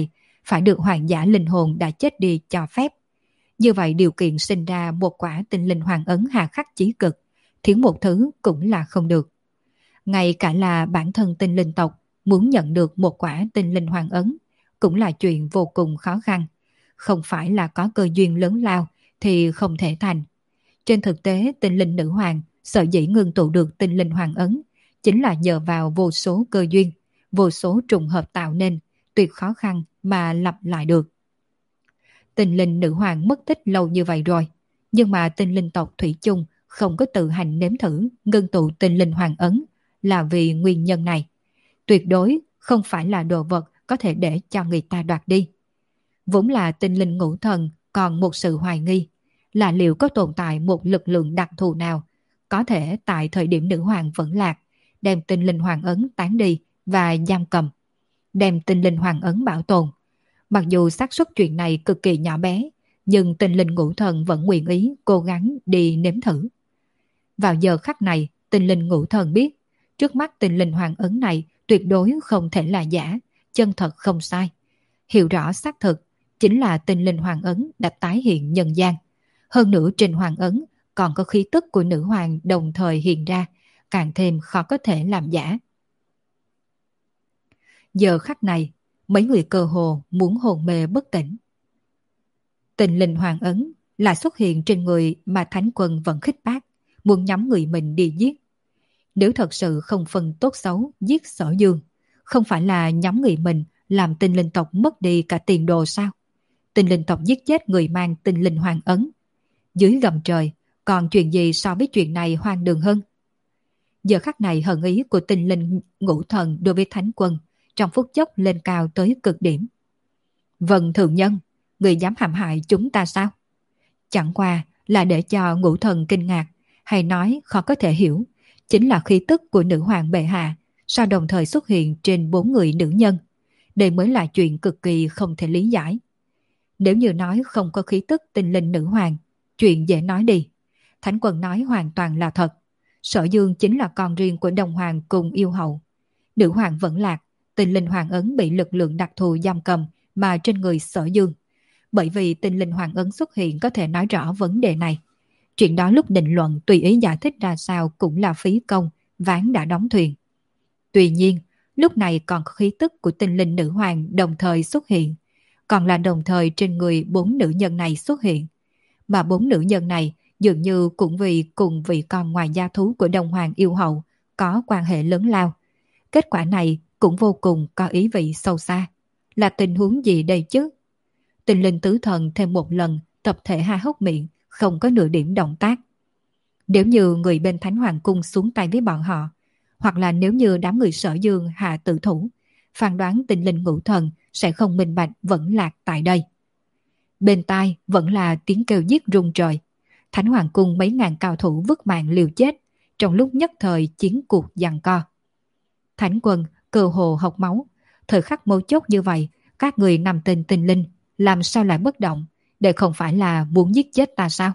phải được hoàng giả linh hồn đã chết đi cho phép. Như vậy điều kiện sinh ra một quả tinh linh hoàng ấn hà khắc chí cực, thiếu một thứ cũng là không được. Ngay cả là bản thân tinh linh tộc muốn nhận được một quả tinh linh hoàng ấn cũng là chuyện vô cùng khó khăn. Không phải là có cơ duyên lớn lao thì không thể thành. Trên thực tế tinh linh nữ hoàng sở dĩ ngưng tụ được tinh linh hoàng ấn chính là nhờ vào vô số cơ duyên, vô số trùng hợp tạo nên, tuyệt khó khăn mà lặp lại được. Tinh linh nữ hoàng mất tích lâu như vậy rồi, nhưng mà tinh linh tộc thủy chung không có tự hành nếm thử ngưng tụ tinh linh hoàng ấn là vì nguyên nhân này. Tuyệt đối không phải là đồ vật có thể để cho người ta đoạt đi. Vốn là tinh linh ngũ thần còn một sự hoài nghi là liệu có tồn tại một lực lượng đặc thù nào có thể tại thời điểm nữ hoàng vẫn lạc đem tinh linh hoàng ấn tán đi và giam cầm, đem tinh linh hoàng ấn bảo tồn. Mặc dù xác suất chuyện này cực kỳ nhỏ bé, nhưng tinh linh ngũ thần vẫn nguyện ý cố gắng đi nếm thử. Vào giờ khắc này, tinh linh ngũ thần biết trước mắt tinh linh hoàng ấn này tuyệt đối không thể là giả, chân thật không sai. Hiểu rõ xác thực chính là tinh linh hoàng ấn đã tái hiện nhân gian. Hơn nữa trên hoàng ấn còn có khí tức của nữ hoàng đồng thời hiện ra, càng thêm khó có thể làm giả. Giờ khắc này, mấy người cơ hồ muốn hồn mê bất tỉnh. Tinh linh hoàng ấn lại xuất hiện trên người mà Thánh Quân vẫn khích bác, muốn nhắm người mình đi giết. Nếu thật sự không phân tốt xấu giết Sở Dương, không phải là nhắm người mình làm tinh linh tộc mất đi cả tiền đồ sao? Tinh linh tộc giết chết người mang tinh linh hoàng ấn. Dưới gầm trời, còn chuyện gì so với chuyện này hoang đường hơn? Giờ khắc này hận ý của tinh linh ngũ thần đối với Thánh Quân trong phút chốc lên cao tới cực điểm. Vâng thượng nhân, người dám hãm hại chúng ta sao? Chẳng qua là để cho ngũ thần kinh ngạc, hay nói khó có thể hiểu, chính là khí tức của nữ hoàng bệ hạ sao đồng thời xuất hiện trên bốn người nữ nhân. Đây mới là chuyện cực kỳ không thể lý giải. Nếu như nói không có khí tức tinh linh nữ hoàng, chuyện dễ nói đi. Thánh Quân nói hoàn toàn là thật. Sở Dương chính là con riêng của Đồng Hoàng cùng yêu hậu. Nữ hoàng vẫn lạc, tinh linh hoàng ấn bị lực lượng đặc thù giam cầm mà trên người Sở Dương. Bởi vì tinh linh hoàng ấn xuất hiện có thể nói rõ vấn đề này. Chuyện đó lúc định luận tùy ý giải thích ra sao cũng là phí công, ván đã đóng thuyền. Tuy nhiên, lúc này còn có khí tức của tinh linh nữ hoàng đồng thời xuất hiện, còn là đồng thời trên người bốn nữ nhân này xuất hiện. Mà bốn nữ nhân này dường như cũng vì cùng vị con ngoài gia thú của Đồng Hoàng yêu hậu có quan hệ lớn lao. Kết quả này cũng vô cùng có ý vị sâu xa. Là tình huống gì đây chứ? Tinh linh tứ thần thêm một lần tập thể há hốc miệng, không có nửa điểm động tác. Nếu như người bên Thánh Hoàng Cung xuống tay với bọn họ, hoặc là nếu như đám người Sở Dương hạ tử thủ, phán đoán tinh linh ngũ thần sẽ không minh bạch vẫn lạc tại đây. Bên tai vẫn là tiếng kêu giết rung trời. Thánh Hoàng Cung mấy ngàn cao thủ vứt mạng liều chết, trong lúc nhất thời chiến cuộc giằng co. Thánh Quân cơ hồ hộc máu. Thời khắc mấu chốt như vậy, các người nằm tên tinh linh làm sao lại bất động, để không phải là muốn giết chết ta sao?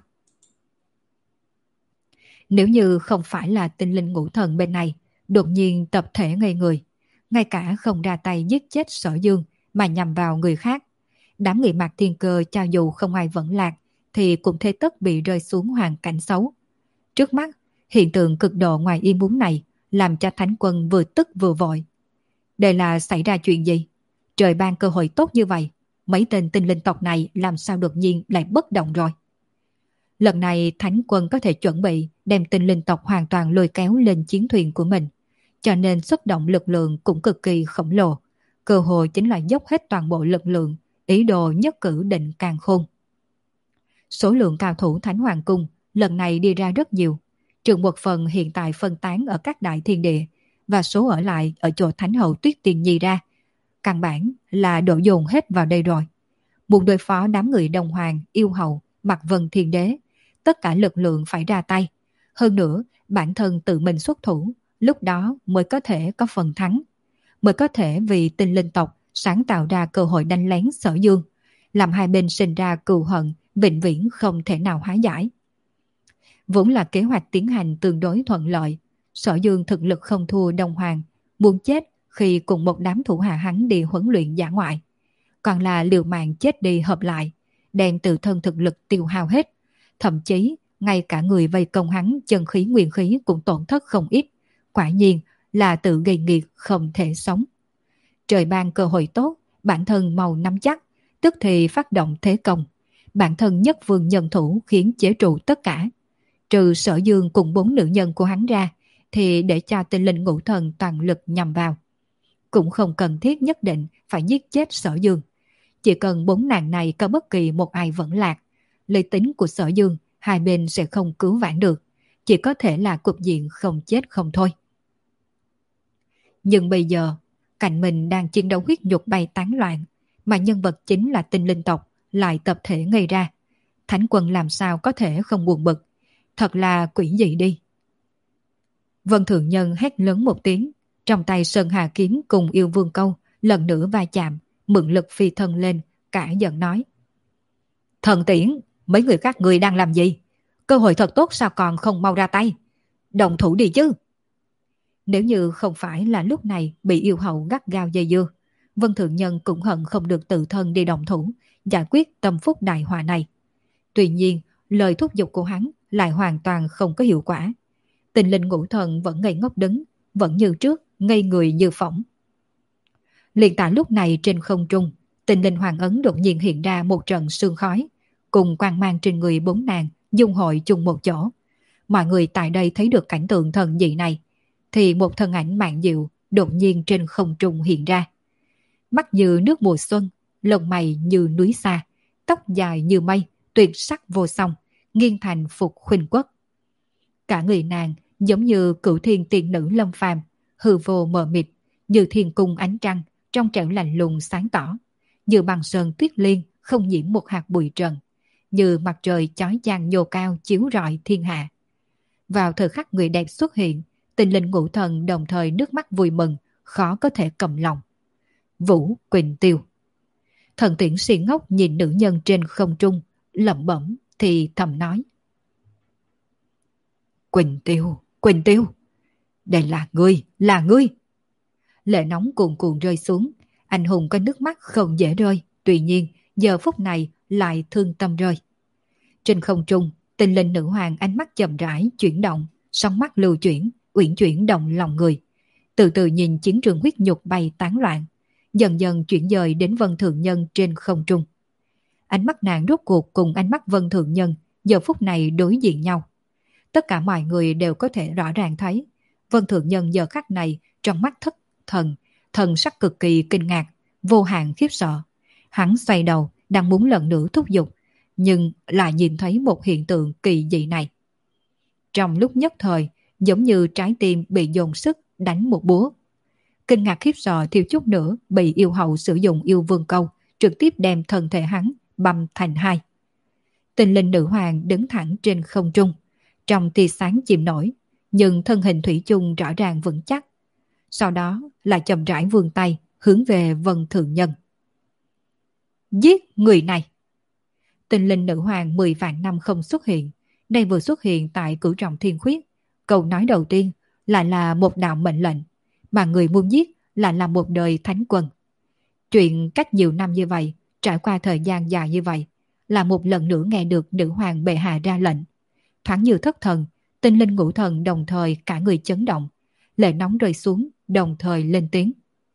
Nếu như không phải là tinh linh ngũ thần bên này đột nhiên tập thể ngây người, ngay cả không ra tay giết chết Sở Dương mà nhằm vào người khác, đám người Mạc Thiên Cơ cho dù không ai vẫn lạc thì cũng thế tất bị rơi xuống hoàn cảnh xấu. Trước mắt, hiện tượng cực độ ngoài ý muốn này làm cho Thánh Quân vừa tức vừa vội. Đây là xảy ra chuyện gì? Trời ban cơ hội tốt như vậy, mấy tên tinh linh tộc này làm sao đột nhiên lại bất động rồi? Lần này Thánh Quân có thể chuẩn bị đem tinh linh tộc hoàn toàn lôi kéo lên chiến thuyền của mình, cho nên xuất động lực lượng cũng cực kỳ khổng lồ. Cơ hội chính là dốc hết toàn bộ lực lượng, ý đồ nhất cử định càn khôn. Số lượng cao thủ Thánh Hoàng Cung lần này đi ra rất nhiều, trừ một phần hiện tại phân tán ở các đại thiên địa và số ở lại ở chỗ Thánh Hậu Tuyết Tiền Nhi ra. Căn bản là đổ dồn hết vào đây rồi. Muốn đối phó đám người Đồng Hoàng, yêu hậu, Mạc Vân Thiên Đế, tất cả lực lượng phải ra tay. Hơn nữa, bản thân tự mình xuất thủ, lúc đó mới có thể có phần thắng. Mới có thể vì tinh linh tộc sáng tạo ra cơ hội đánh lén Sở Dương, làm hai bên sinh ra cừu hận, vĩnh viễn không thể nào hóa giải. Vốn là kế hoạch tiến hành tương đối thuận lợi, Sở Dương thực lực không thua Đồng Hoàng, muốn chết khi cùng một đám thủ hạ hắn đi huấn luyện dã ngoại. còn là liều mạng chết đi hợp lại, đem tự thân thực lực tiêu hao hết, thậm chí ngay cả người vây công hắn chân khí nguyên khí cũng tổn thất không ít, quả nhiên là tự gây nghiệt không thể sống. Trời ban cơ hội tốt, bản thân mau nắm chắc, tức thì phát động thế công. Bản thân nhất vương nhân thủ khiến chế trụ tất cả. Trừ Sở Dương cùng bốn nữ nhân của hắn ra, thì để cho tinh linh ngũ thần toàn lực nhằm vào. Cũng không cần thiết nhất định phải giết chết Sở Dương. Chỉ cần bốn nàng này có bất kỳ một ai vẫn lạc, lý tính của Sở Dương, hai bên sẽ không cứu vãn được. Chỉ có thể là cục diện không chết không thôi. Nhưng bây giờ, cạnh mình đang chiến đấu huyết nhục bay tán loạn, mà nhân vật chính là tinh linh tộc lại tập thể gây ra. Thánh quân làm sao có thể không buồn bực. Thật là quỷ dị đi. Vân Thượng Nhân hét lớn một tiếng, trong tay Sơn Hà Kiếm cùng yêu vương câu lần nữa va chạm, mượn lực phi thân lên, cả giận nói: Thần Tiễn, mấy người các người đang làm gì? Cơ hội thật tốt sao còn không mau ra tay? Động thủ đi chứ. Nếu như không phải là lúc này bị yêu hậu gắt gao dây dưa, Vân Thượng Nhân cũng hận không được tự thân đi động thủ, giải quyết tâm phúc đại họa này. Tuy nhiên, lời thúc giục của hắn lại hoàn toàn không có hiệu quả. Tình linh ngũ thần vẫn ngây ngốc đứng, vẫn như trước, ngây người như phỏng. Liền tại lúc này trên không trung, tình linh hoàng ấn đột nhiên hiện ra một trận sương khói, cùng quang mang trên người bốn nàng dung hội chung một chỗ. Mọi người tại đây thấy được cảnh tượng thần dị này, thì một thân ảnh mạn diệu đột nhiên trên không trung hiện ra. Mắt như nước mùa xuân, lông mày như núi xa, tóc dài như mây, tuyệt sắc vô song, nghiêng thành phục khuynh quốc. Cả người nàng giống như cửu thiên tiên nữ lâm phàm, hư vô mờ mịt, như thiên cung ánh trăng, trong trẻo lạnh lùng sáng tỏ, như băng sơn tuyết liên không nhiễm một hạt bụi trần, như mặt trời chói chang nhô cao chiếu rọi thiên hạ. Vào thời khắc người đẹp xuất hiện, tình linh ngũ thần đồng thời nước mắt vui mừng, khó có thể cầm lòng. Vũ Quỳnh Tiêu. Thần Tiễn si ngốc nhìn nữ nhân trên không trung, lẩm bẩm thì thầm nói: Quỳnh Tiêu, Quỳnh Tiêu, đây là ngươi, là ngươi. Lệ nóng cuồn cuộn rơi xuống, anh hùng có nước mắt không dễ rơi, tuy nhiên giờ phút này lại thương tâm rơi. Trên không trung, tình linh nữ hoàng ánh mắt chậm rãi chuyển động, sóng mắt lưu chuyển, uyển chuyển động lòng người. Từ từ nhìn chiến trường huyết nhục bay tán loạn, dần dần chuyển dời đến Vân Thượng Nhân trên không trung. Ánh mắt nàng rốt cuộc cùng ánh mắt Vân Thượng Nhân giờ phút này đối diện nhau. Tất cả mọi người đều có thể rõ ràng thấy Vân Thượng Nhân giờ khắc này trong mắt thất thần, thần sắc cực kỳ kinh ngạc, vô hạn khiếp sợ. Hắn xoay đầu, đang muốn lần nữa thúc giục, nhưng lại nhìn thấy một hiện tượng kỳ dị này. Trong lúc nhất thời, giống như trái tim bị dồn sức đánh một búa. Kinh ngạc khiếp sợ thiếu chút nữa bị yêu hậu sử dụng yêu vương câu, trực tiếp đem thân thể hắn băm thành hai. Tình linh nữ hoàng đứng thẳng trên không trung, trong tia sáng chìm nổi, nhưng thân hình thủy chung rõ ràng vững chắc. Sau đó lại chậm rãi vươn tay hướng về Vân Thượng Nhân. Giết người này! Tình linh nữ hoàng mười vạn năm không xuất hiện, đây vừa xuất hiện tại Cửu Trọng Thiên Khuyết. Câu nói đầu tiên lại là một đạo mệnh lệnh, mà người muốn giết lại là một đời thánh quân. Chuyện cách nhiều năm như vậy, trải qua thời gian dài như vậy, là một lần nữa nghe được nữ hoàng bệ hạ ra lệnh. Thoáng như thất thần, tinh linh ngũ thần đồng thời cả người chấn động, lệ nóng rơi xuống, đồng thời lên tiếng.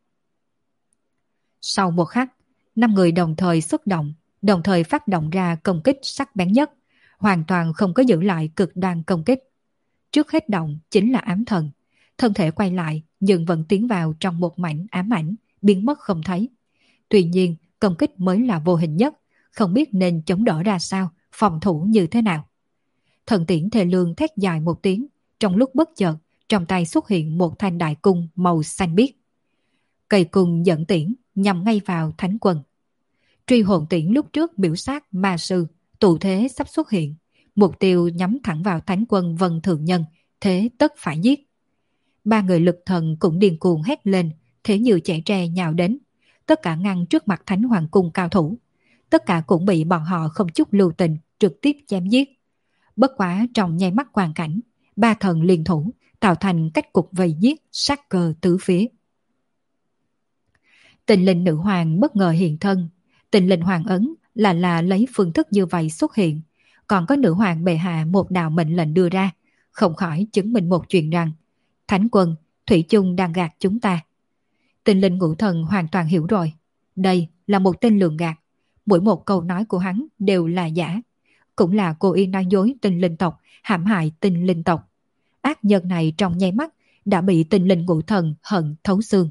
Sau một khắc, năm người đồng thời xuất động, đồng thời phát động ra công kích sắc bén nhất, hoàn toàn không có giữ lại cực đoan công kích. Trước hết động chính là ám thần, thân thể quay lại nhưng vẫn tiến vào trong một mảnh ám ảnh, biến mất không thấy. Tuy nhiên, công kích mới là vô hình nhất, không biết nên chống đỡ ra sao, phòng thủ như thế nào. Thần Tiễn thề lương thét dài một tiếng, trong lúc bất chợt, trong tay xuất hiện một thanh đại cung màu xanh biếc. Cây cung dẫn tiễn nhằm ngay vào thánh quân. Truy hồn tiễn lúc trước biểu sát ma sư, tụ thế sắp xuất hiện, mục tiêu nhắm thẳng vào thánh quân Vân Thượng Nhân, thế tất phải giết. Ba người lực thần cũng điên cuồng hét lên, thế như chạy tre nhào đến, tất cả ngăn trước mặt thánh hoàng cung cao thủ. Tất cả cũng bị bọn họ không chút lưu tình trực tiếp chém giết. Bất quá trong nháy mắt quang cảnh, ba thần liên thủ tạo thành cách cục vây giết, sát cơ tứ phía. Tình linh nữ hoàng bất ngờ hiện thân, Tình linh hoàng ấn là là lấy phương thức như vậy xuất hiện, còn có nữ hoàng bệ hạ một đạo mệnh lệnh đưa ra, không khỏi chứng minh một chuyện rằng Thánh quân thủy chung đang gạt chúng ta. Tình linh ngũ thần hoàn toàn hiểu rồi, đây là một tên lường gạt, mỗi một câu nói của hắn đều là giả, cũng là cố ý nói dối tinh linh tộc, hãm hại tinh linh tộc. Ác nhân này trong nháy mắt đã bị tinh linh ngũ thần hận thấu xương.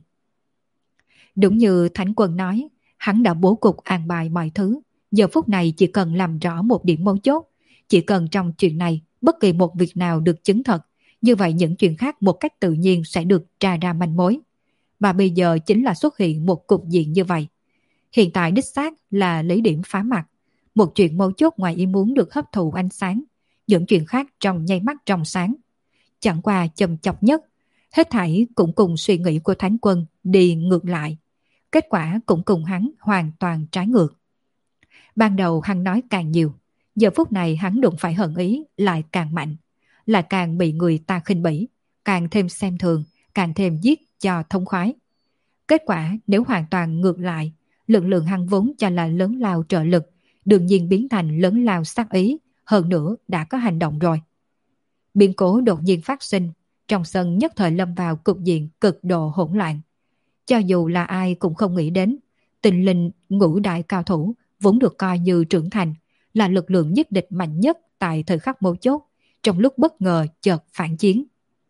Đúng như Thánh quân nói, hắn đã bố cục an bài mọi thứ, giờ phút này chỉ cần làm rõ một điểm mấu chốt, chỉ cần trong chuyện này bất kỳ một việc nào được chứng thật, như vậy những chuyện khác một cách tự nhiên sẽ được tra ra manh mối. Mà bây giờ chính là xuất hiện một cục diện như vậy. Hiện tại đích xác là lấy điểm phá mặt, một chuyện mấu chốt ngoài ý muốn được hấp thụ ánh sáng, những chuyện khác trong nháy mắt trong sáng. Chẳng qua châm chọc nhất, hết thảy cũng cùng suy nghĩ của Thánh quân đi ngược lại. Kết quả cũng cùng hắn hoàn toàn trái ngược. Ban đầu hắn nói càng nhiều, giờ phút này hắn đụng phải hận ý lại càng mạnh, lại càng bị người ta khinh bỉ, càng thêm xem thường, càng thêm giết cho thông khoái. Kết quả nếu hoàn toàn ngược lại, lực lượng hắn vốn cho là lớn lao trợ lực, đương nhiên biến thành lớn lao sát ý, hơn nữa đã có hành động rồi. Biến cố đột nhiên phát sinh, trong sân nhất thời lâm vào cục diện cực độ hỗn loạn. Cho dù là ai cũng không nghĩ đến, tình linh ngũ đại cao thủ vốn được coi như trưởng thành, là lực lượng nhất địch mạnh nhất tại thời khắc mấu chốt, trong lúc bất ngờ chợt phản chiến.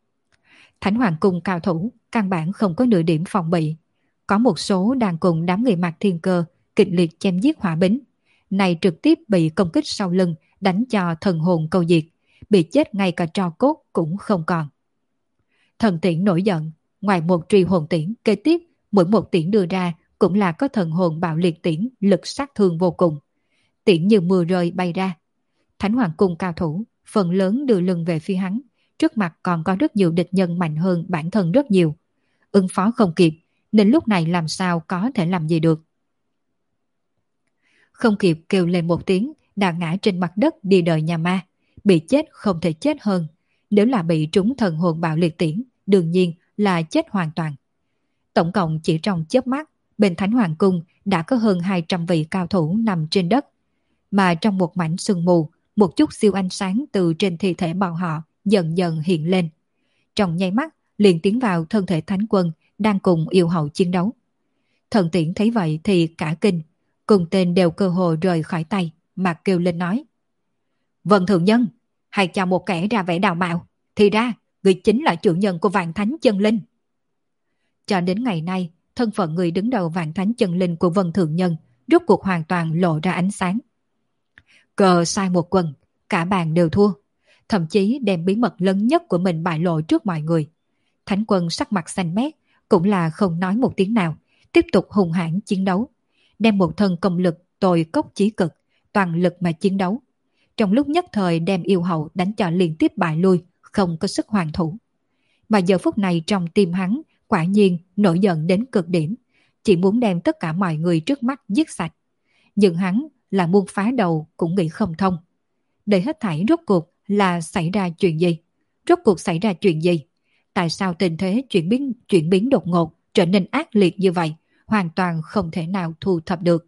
Thánh Hoàng Cung cao thủ căn bản không có nửa điểm phòng bị, có một số đang cùng đám người Mạc Thiên Cơ kịch liệt chém giết hỏa bính, này trực tiếp bị công kích sau lưng đánh cho thần hồn câu diệt, bị chết ngay cả tro cốt cũng không còn. Thần tiễn nổi giận, ngoài một truy hồn tiễn kế tiếp, mỗi một tiễn đưa ra cũng là có thần hồn bạo liệt tiễn lực sát thương vô cùng. Tiễn như mưa rơi bay ra. Thánh Hoàng Cung cao thủ phần lớn đưa lưng về phía hắn, trước mặt còn có rất nhiều địch nhân mạnh hơn bản thân rất nhiều. Ứng phó không kịp, nên lúc này làm sao có thể làm gì được. Không kịp kêu lên một tiếng, đã ngã trên mặt đất đi đời nhà ma, bị chết không thể chết hơn. Nếu là bị trúng thần hồn bạo liệt tiễn, đương nhiên là chết hoàn toàn. Tổng cộng chỉ trong chớp mắt, bên Thánh Hoàng Cung đã có hơn hai trăm vị cao thủ nằm trên đất. Mà trong một mảnh sương mù, một chút siêu ánh sáng từ trên thi thể bọn họ dần dần hiện lên. Trong nháy mắt, liền tiến vào thân thể Thánh quân đang cùng yêu hậu chiến đấu. Thần tiễn thấy vậy thì cả kinh, cùng tên đều cơ hồ rời khỏi tay, mà kêu lên nói: Vân Thượng Nhân, hãy chào một kẻ ra vẻ đào mạo, thì ra người chính là chủ nhân của Vạn Thánh Chân Linh. Cho đến ngày nay, thân phận người đứng đầu Vạn Thánh Chân Linh của Vân Thượng Nhân rốt cuộc hoàn toàn lộ ra ánh sáng. Cờ sai một quần, cả bàn đều thua, thậm chí đem bí mật lớn nhất của mình bại lộ trước mọi người. Thánh quân sắc mặt xanh mét, cũng là không nói một tiếng nào, tiếp tục hùng hãn chiến đấu, đem một thân công lực tồi cốc chí cực, toàn lực mà chiến đấu. Trong lúc nhất thời đem yêu hậu đánh cho liên tiếp bại lui, không có sức hoàn thủ. Mà giờ phút này trong tim hắn quả nhiên nổi giận đến cực điểm, chỉ muốn đem tất cả mọi người trước mắt giết sạch. Nhưng hắn là muốn phá đầu cũng nghĩ không thông. Đây hết thảy rốt cuộc là xảy ra chuyện gì? Rốt cuộc xảy ra chuyện gì? Tại sao tình thế chuyển biến, chuyển biến đột ngột, trở nên ác liệt như vậy, hoàn toàn không thể nào thu thập được.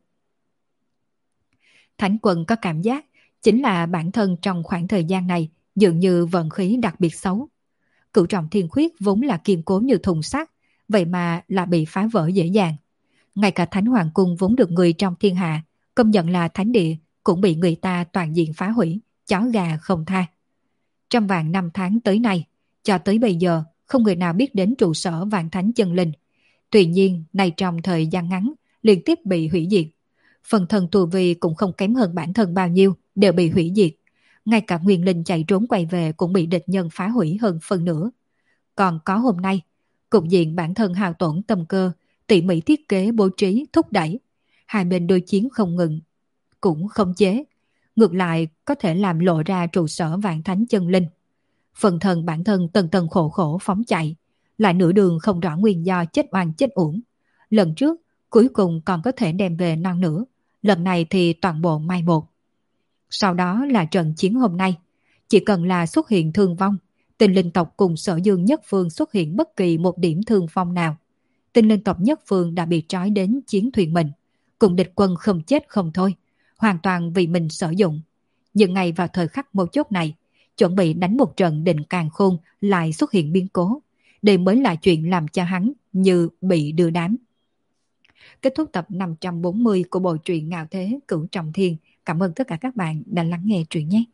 Thánh quân có cảm giác chính là bản thân trong khoảng thời gian này dường như vận khí đặc biệt xấu. Cửu trọng thiên khuyết vốn là kiên cố như thùng sắt, vậy mà là bị phá vỡ dễ dàng. Ngay cả Thánh Hoàng Cung vốn được người trong thiên hạ công nhận là thánh địa cũng bị người ta toàn diện phá hủy, chó gà không tha. Trong vạn năm tháng tới nay, cho tới bây giờ không người nào biết đến trụ sở Vạn Thánh Chân Linh. Tuy nhiên, nay trong thời gian ngắn liên tiếp bị hủy diệt. Phần thân tu vi cũng không kém hơn bản thân bao nhiêu, đều bị hủy diệt. Ngay cả nguyên linh chạy trốn quay về cũng bị địch nhân phá hủy hơn phần nửa. Còn có hôm nay, cục diện bản thân hao tổn tâm cơ, tỉ mỉ thiết kế bố trí thúc đẩy. Hai bên đối chiến không ngừng, cũng không chế. Ngược lại có thể làm lộ ra trụ sở Vạn Thánh Chân Linh. Phần thân bản thân tần tần khổ khổ phóng chạy, lại nửa đường không rõ nguyên do chết oan chết uổng. Lần trước cuối cùng còn có thể đem về non nữa, lần này thì toàn bộ mai một. Sau đó là trận chiến hôm nay, chỉ cần là xuất hiện thương vong, Tinh Linh tộc cùng Sở Dương Nhất Phương xuất hiện bất kỳ một điểm thương vong nào, Tinh Linh tộc Nhất Phương đã bị trói đến chiến thuyền mình, cùng địch quân không chết không thôi, hoàn toàn vì mình sử dụng. Nhưng ngay vào thời khắc mấu chốt này, chuẩn bị đánh một trận định càn khôn lại xuất hiện biến cố. Đây mới là chuyện làm cho hắn như bị đưa đám. Kết thúc tập năm trăm bốn mươi của bộ truyện Ngạo Thế Cửu Trọng Thiên. Cảm ơn tất cả các bạn đã lắng nghe truyện nhé.